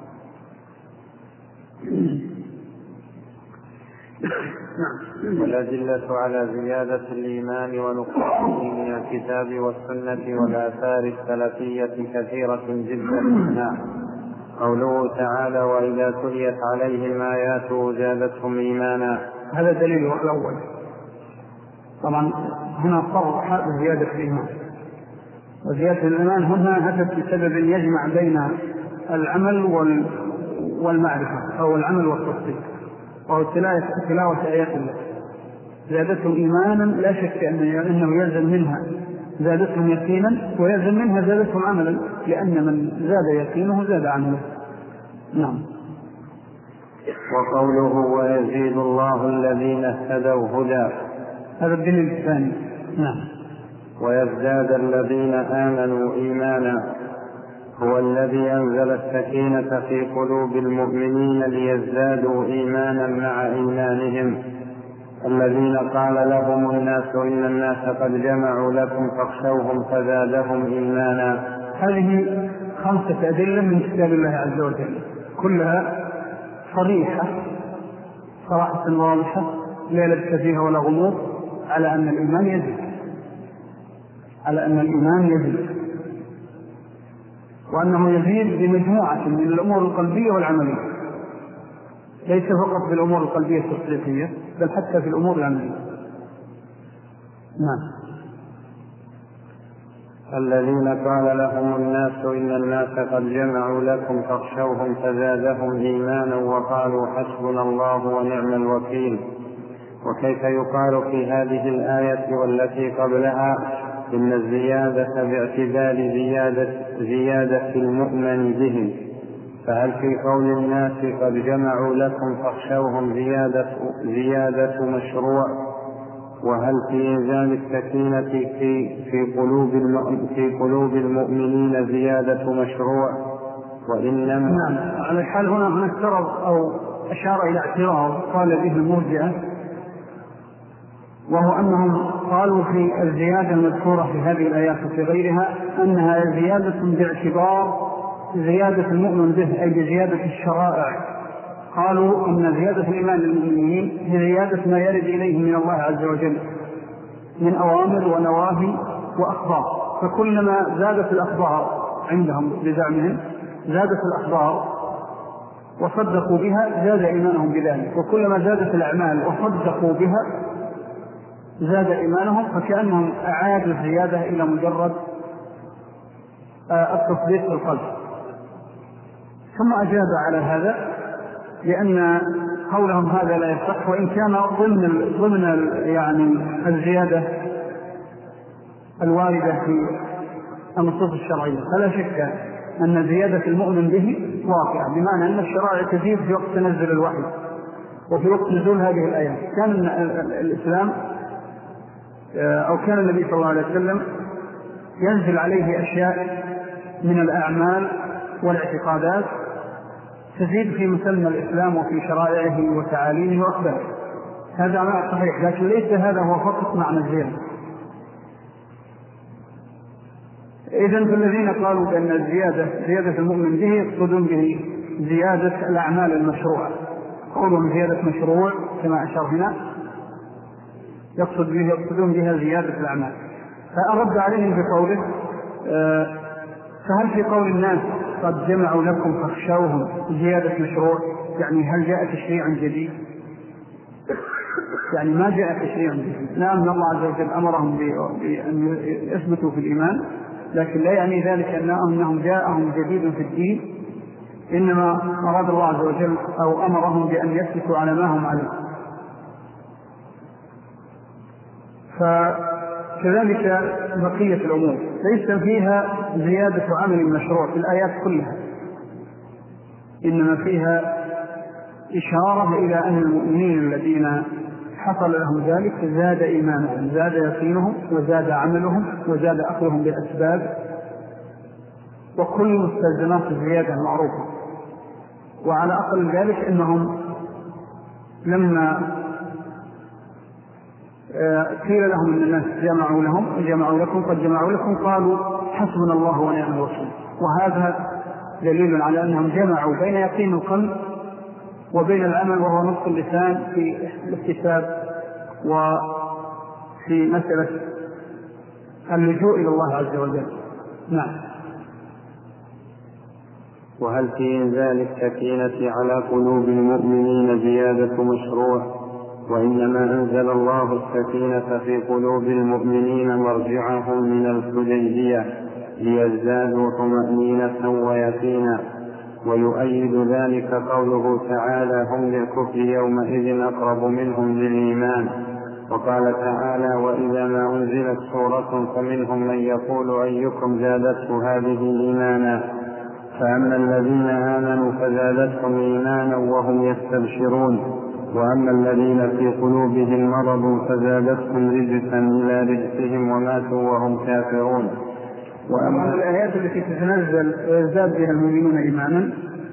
نعم. والأدلة على زيادة الإيمان ونقصانه من الكتاب والسنة والآثار السلفية كثيرة جدا. نعم. قوله تعالى وإذا تليت عليهم آياته زادتهم إيمانا، هذا دليل الأول. طبعا هنا صرح بزيادة الإيمان، وزيادة الإيمان هنا أتت بسبب يجمع بين العمل والمعرفة أو العمل والتصديق، وهو تلاوة آيات الله. زادتهم إيمانا لا شك أنه يلزم منها زادتهم يقينا، ويلزم منها زادتهم عملا، لأن من زاد يقينه زاد عمله. نعم. وقوله ويزيد الله الذين اهتدوا هدى، هذا الدليل الثاني. نعم. ويزداد الذين آمنوا إيمانا، هو الذي أنزل السكينة في قلوب المؤمنين ليزدادوا إيمانا مع إيمانهم، الذين قال لهم الناس إن الناس قد جمعوا لكم فاخشوهم فزادهم إيمانا. هذه خمسة أدلة من كتاب الله عز وجل، كلها صريحة صراحة واضحة لا لبس فيها ولا غموض على أن الإيمان يزيد على أن الإيمان يزيد وأنه يزيد بمجموعة من الأمور القلبية والعملية، ليس فقط بالأمور القلبية التصديقية بل حتى في الأمور العملية. نعم. الذين قال لهم الناس إن الناس قد جمعوا لكم فاخشوهم فزادهم إيمانا وقالوا حسبنا الله ونعم الوكيل. وكيف يقال في هذه الآية والتي قبلها إن الزيادة باعتبار زيادة, زيادة المؤمن به، فهل في قول الناس قد جمعوا لكم فاخشوهم زيادة, زيادة مشروع؟ وهل في إنزال السكينة في, في, قلوب في قلوب المؤمنين زيادة مشروع؟ وإنما نعم. على الحال هنا هنا افترض أو أشار إلى اعتراض قال به المرجئة وهو أنهم قالوا في الزيادة المذكورة في هذه الآيات وفي غيرها أنها زيادة باعتبار زيادة المؤمن به، أي بزيادة الشرائع. قالوا أن زيادة الإيمان للمؤمنين هي زيادة ما يرد إليه من الله عز وجل من أوامر ونواهي وأخبار، فكلما زادت الأخبار عندهم بزعمهم زادت الأخبار وصدقوا بها زاد إيمانهم بذلك، وكلما زادت الأعمال وصدقوا بها زاد إيمانهم، فكأنهم أعادوا الزيادة إلى مجرد التصديق بالقلب. ثم أجاب على هذا لأن قولهم هذا لا يصح، وإن كان ضمن ضمن يعني الزيادة الواردة في النصوص الشرعية، فلا شك أن زيادة المؤمن به واقعة، بمعنى أن الشرائع تزيد في وقت تنزل الوحي وفي وقت نزول هذه الآيات. كان الإسلام أو كان النبي صلى الله عليه وسلم ينزل عليه أشياء من الأعمال والاعتقادات تزيد في مسلم الإسلام وفي شرائعه وتعاليمه وأخباره، هذا معنى صحيح، لكن ليس هذا هو فقط معنى الزيادة. إذن فالذين قالوا بأن الزيادة زيادة المؤمن به يقصدون به زيادة الأعمال المشروعة، قولهم زيادة مشروع كما أشار هنا يقصد به يقصدون بها زيادة الأعمال. فأرد عليهم بقوله فهل في قول الناس قد جمعوا لكم فاخشوهم زيادة مشروع؟ يعني هل جاء تشريع جديد؟ يعني ما جاء تشريع جديد. نعم الله عز وجل أمرهم بأن يثبتوا في الإيمان، لكن لا يعني ذلك أنهم جاءهم جديد في الدين، إنما أراد الله عز وجل أو أمرهم بأن يثبتوا على ما هم عليه. فكذلك بقية الأمور ليس فيها زيادة عمل مشروع في الآيات كلها، إنما فيها إشارة إلى أن المؤمنين الذين حصل لهم ذلك زاد إيمانهم، زاد يقينهم، وزاد عملهم، وزاد أخذهم بالأسباب وكل مستلزمات الزيادة المعروفة. وعلى أقل ذلك أنهم لما قيل لهم أن الناس جمعوا لهم جمعوا لكم قد جمعوا لكم قالوا حسبنا الله ونعم الوكيل، وهذا دليل على أنهم جمعوا بين يقين القلب وبين العمل وهو نطق اللسان في الاكتساب وفي مسألة اللجوء إلى الله عز وجل. نعم. وهل في إنزال السكينة على قلوب المؤمنين زيادة مشروع؟ وإنما أنزل الله السكينة في قلوب المؤمنين مرجعهم من الحديبية ليزدادوا طمأنينة ويقينا. ويؤيد ذلك قوله تعالى هم للكفر يومئذ أقرب منهم للإيمان. وقال تعالى وإذا ما أنزلت سورة فمنهم من يقول أيكم زادته هذه إيمانا فأما الذين آمنوا فزادتهم إيمانا وهم يستبشرون وأما الذين في قلوبهم مرض فزادتهم رجسا إلى رجسهم وماتوا وهم كافرون. وأما الآيات التي تتنزل ويزداد بها المؤمنون إيمانا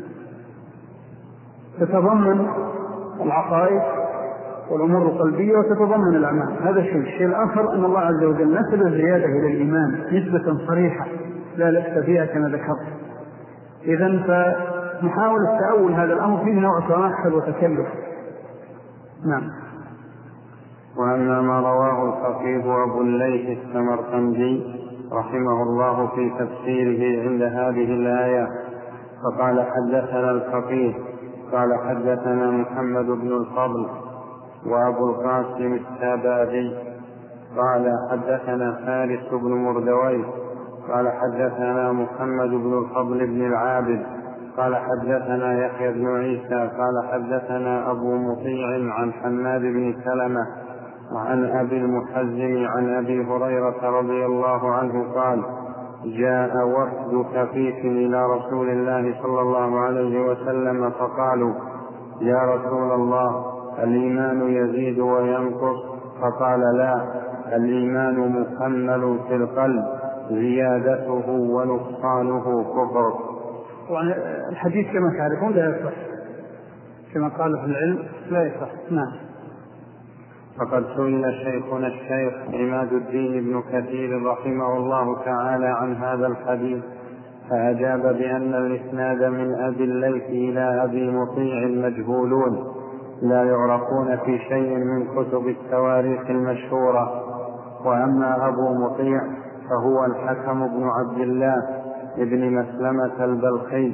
تتضمن العقائد والأمور القلبية وتتضمن الأعمال، هذا الشيء. الشيء الآخر أن الله عز وجل نسب الزيادة إلى الإيمان نسبة صريحة لا لبس فيها كما ذكرت. إذن فمحاولة تأول هذا الأمر فيه نوع تمحل وتكلف. نعم. وأما ما رواه الفقيه أبو الليث السمرقندي رحمه الله في تفسيره عند هذه الآية فقال حدثنا الفقيه قال حدثنا محمد بن الفضل وأبو القاسم السابادي قال حدثنا فارس بن مردويه قال حدثنا محمد بن الفضل بن العابد قال حدثنا يحيى بن عيسى قال حدثنا أبو مطيع عن حماد بن سلمة وعن أبي المحزم عن أبي هريرة رضي الله عنه قال جاء وفد ثقيف إلى رسول الله صلى الله عليه وسلم فقالوا يا رسول الله الإيمان يزيد وينقص؟ فقال لا، الإيمان مكمل في القلب زيادته ونقصانه كفر. الحديث كما تعرفون لا يصح، كما قال في العلم لا يصح. نعم. فقد سئل شيخنا الشيخ عماد الدين بن كثير رحمه الله تعالى عن هذا الحديث، فأجاب بأن الإسناد من أبي الليث إلى أبي مطيع مجهولون لا يعرفون في شيء من كتب التواريخ المشهورة. وأما أبو مطيع فهو الحكم بن عبد الله ابن مسلمة البلخي،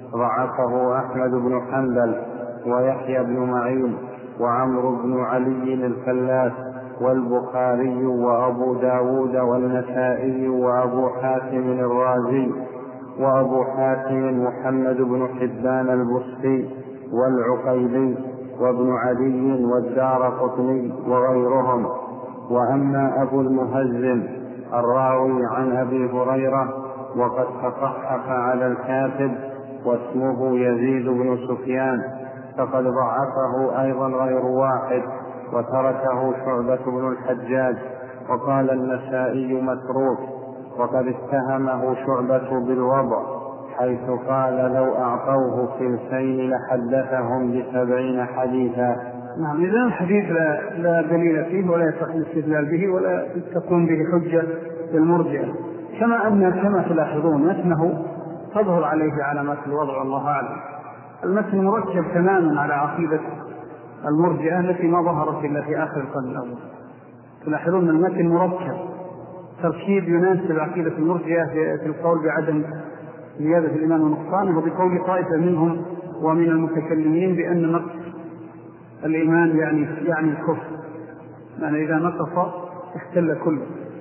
ضعفه أحمد بن حنبل ويحيى بن معين وعمرو بن علي الفلاس والبخاري وأبو داود والنسائي وأبو حاتم الرازي وأبو حاتم محمد بن حبان البستي والعقيلي وابن علي والدارقطني وغيرهم. وأما أبو المهزم الراوي عن أبي هريرة وقد تصحف على الكاتب واسمه يزيد بن سفيان، فقد ضعفه أيضا غير واحد وتركه شعبة بن الحجاج، وقال النسائي متروك، وقد اتهمه شعبة بالوضع حيث قال لو أعطوه ثلثين لحدثهم بسبعين حديثا. نعم، إذا الحديث لا, لا دليل فيه ولا يصح الاستدلال به ولا تكون به حجة للمرجئة، كما أن كما تلاحظون متنه تظهر عليه علامات الوضع والله أعلم. المتن مركب تماما على عقيدة المرجئة التي ما ظهرت إلا في آخر القرن الأول. تلاحظون المتن مركب تركيب يناسب عقيدة المرجئة في القول بعدم زيادة الإيمان ونقصانه، وبقول طائفة منهم ومن المتكلمين بأن نقص الإيمان يعني يعني الكفر، يعني إذا نقص اختل كله،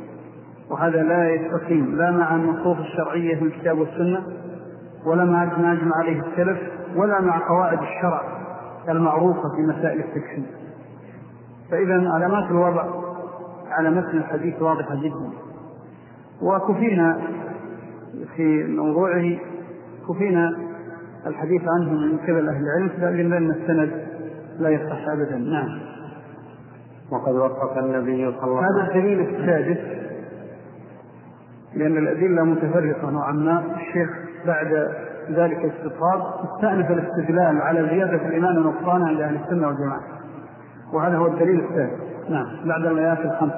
وهذا لا يستقيم لا مع النصوص الشرعية في الكتاب والسنة ولا مع ما أجمع عليه السلف ولا مع قواعد الشرع المعروفة في مسائل التكفير. فإذا علامات الوضع على متن الحديث واضحة جدا، وكفينا في موضوعه كفينا الحديث عنه من قبل أهل العلم، لأن السند لا يصح أبدا. نعم. وقد وقف النبي صلى الله عليه وسلم. هذا الدليل السادس، لأن الأدلة متفرقة نوعا ما. الشيخ بعد ذلك الاستطراد استأنف الاستدلال على زيادة الإيمان ونقصانه عند أهل السنة والجماعة، وهذا هو الدليل السادس. نعم، بعد الآيات الخمس.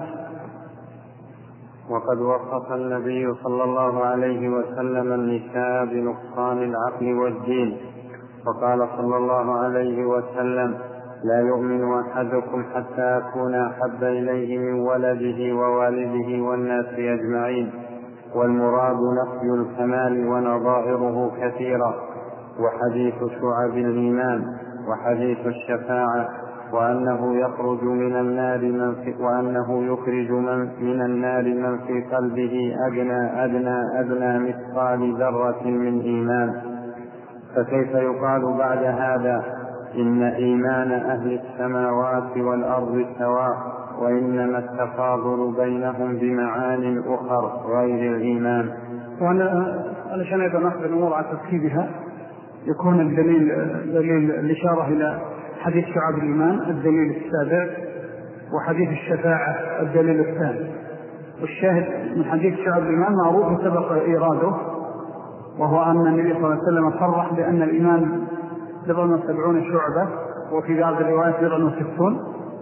وقد وصف النبي صلى الله عليه وسلم النساء بنقصان العقل والدين، وقال صلى الله عليه وسلم لا يؤمن أحدكم حتى أكون أحب إليه من ولده ووالده والناس أجمعين. والمراد نفي الكمال ونظائره كثيرة، وحديث شعب الإيمان وحديث الشفاعة، وأنه يخرج من النار من في وأنه يخرج من, من النار من في قلبه أدنى أدنى أدنى مثقال ذرة من إيمان. فكيف يقال بعد هذا إن إيمان أهل السماوات والأرض سواء، وإنما التفاضل بينهم بمعان أخر غير الإيمان؟ وأنا علشان أيضا نأخذ الأمور على تركيبها يكون الدليل دليل الإشارة إلى حديث شعب الإيمان الدليل السابع، وحديث الشفاعة الدليل الثاني. والشاهد من حديث شعب الإيمان معروف سبق إيراده، وهو أن النبي صلى الله عليه وسلم صرح بأن الإيمان بضع وسبعون شعبة، وفي بعض الروايات بضع وستون،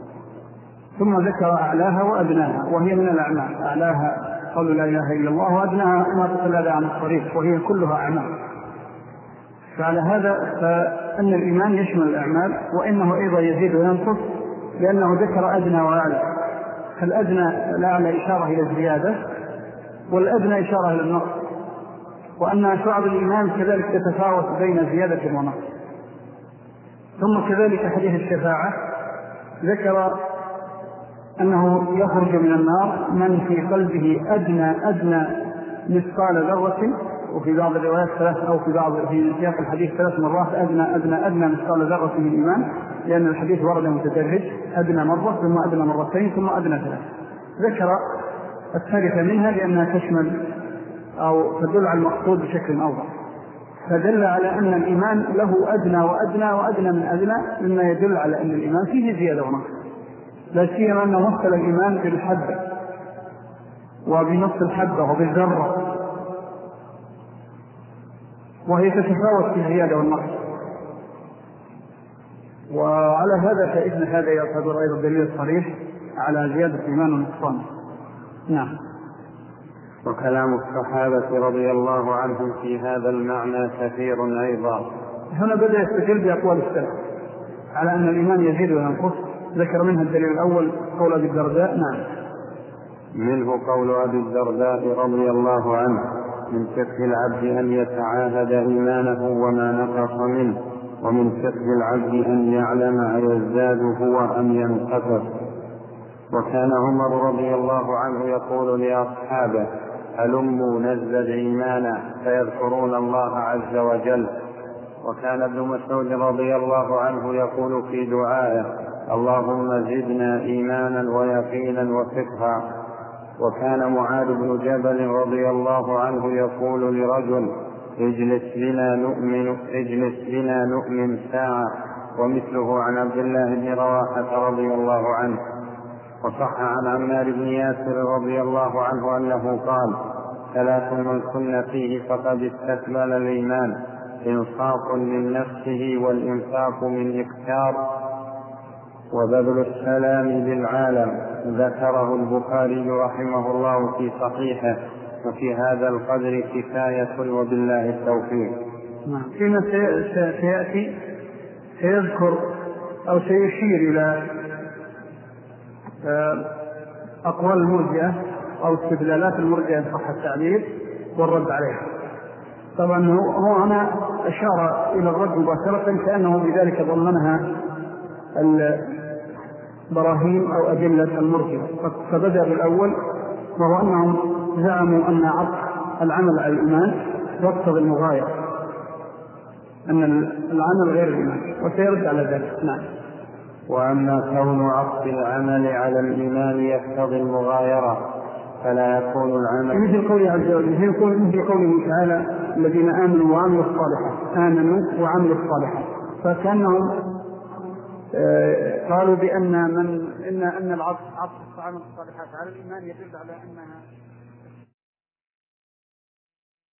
ثم ذكر أعلاها وأدناها، وهي من الأعمال. أعلاها قول لا إله إلا الله، وأدناها ما تتلادى عن الطريق، وهي كلها أعمال. فعلى هذا فأن الإيمان يشمل الأعمال، وإنه أيضا يزيد وينقص، لأنه ذكر أدنى وأعلى. فالأدنى الأعلى إشارة إلى الزيادة، والأدنى إشارة إلى النقص، وأن شعب الإيمان كذلك تتفاوت بين زيادة ونقص. ثم كذلك حديث الشفاعة ذكر أنه يخرج من النار من في قلبه أدنى أدنى مثقال ذرة، وفي بعض الروايات ثلاث، أو في بعض في سياق الحديث ثلاث مرات أدنى أدنى أدنى مثقال ذرة من الإيمان، لأن الحديث ورد متدرج، أدنى مرة ثم أدنى مرتين ثم أدنى ثلاث. ذكر الثالثة منها لأنها تشمل أو تدل على المقصود بشكل أوضح، فدل على أن الإيمان له أدنى وأدنى وأدنى من أدنى، مما يدل على أن الإيمان فيه زيادة ونقص، لا سيما أنه مثل الإيمان بالحبة وبنص الحبة وبالذرة، وهي تتفاوت في الزيادة والنقص. وعلى هذا فإن هذا يعتبر أيضا دليل صريح على زيادة الإيمان والنقصان. نعم. وكلام الصحابة رضي الله عنهم في هذا المعنى كثير أيضا. هنا بدأ يستدل بأقوال السلف على أن الإيمان يزيد وينقص، ذكر منها الدليل الأول قول أبي الدرداء. نعم. منه قول أبي الدرداء رضي الله عنه: من كسب العبد أن يتعاهد إيمانه وما نقص منه، ومن كسب العبد أن يعلم أيزداد هو أم ينقص. وكان عمر رضي الله عنه يقول لأصحابه: هلموا نزدد إيمانا، فيذكرون الله عز وجل. وكان ابن مسعود رضي الله عنه يقول في دعائه: اللهم زدنا إيمانا ويقينا وفقها. وكان معاذ بن جبل رضي الله عنه يقول لرجل: اجلس بنا نؤمن, اجلس بنا نؤمن ساعة. ومثله عن عبد الله بن رواحة رضي الله عنه. وصح عن عمار بن ياسر رضي الله عنه أنه قال: ثلاث من كن فيه فقد استكمل الإيمان: إنصاف من نفسه، والإنفاق من إكثار، وبذل السلام للعالم. ذكره البخاري رحمه الله في صحيحه. وفي هذا القدر كفاية، وبالله التوفيق. فيما سيأتي سيذكر أو سيشير إلى أقوال المرجئة أو استدلالات المرجئة إن صح التعبير والرد عليها. طبعا هو هنا أشار إلى الرد مباشرة كأنه بذلك ضمنها البراهين أو أدلة المرجئة. فبدأ بالأول، وهو أنهم زعموا أن عطف العمل على الإيمان يقتضي المغايرة، أن العمل غير الإيمان، وسيرد على ذلك. نعم. وأما كون عطف العمل على الإيمان يقتضي المغايرة فلا يكون العمل مثل قوله عز وجل، مثل قوله تعالى: الذين آمنوا وعملوا الصالحات، آمنوا وعملوا الصالحات. فكانهم قالوا بأن من إن أن العطف عطف عمل الصالحات على الإيمان يدل على أنها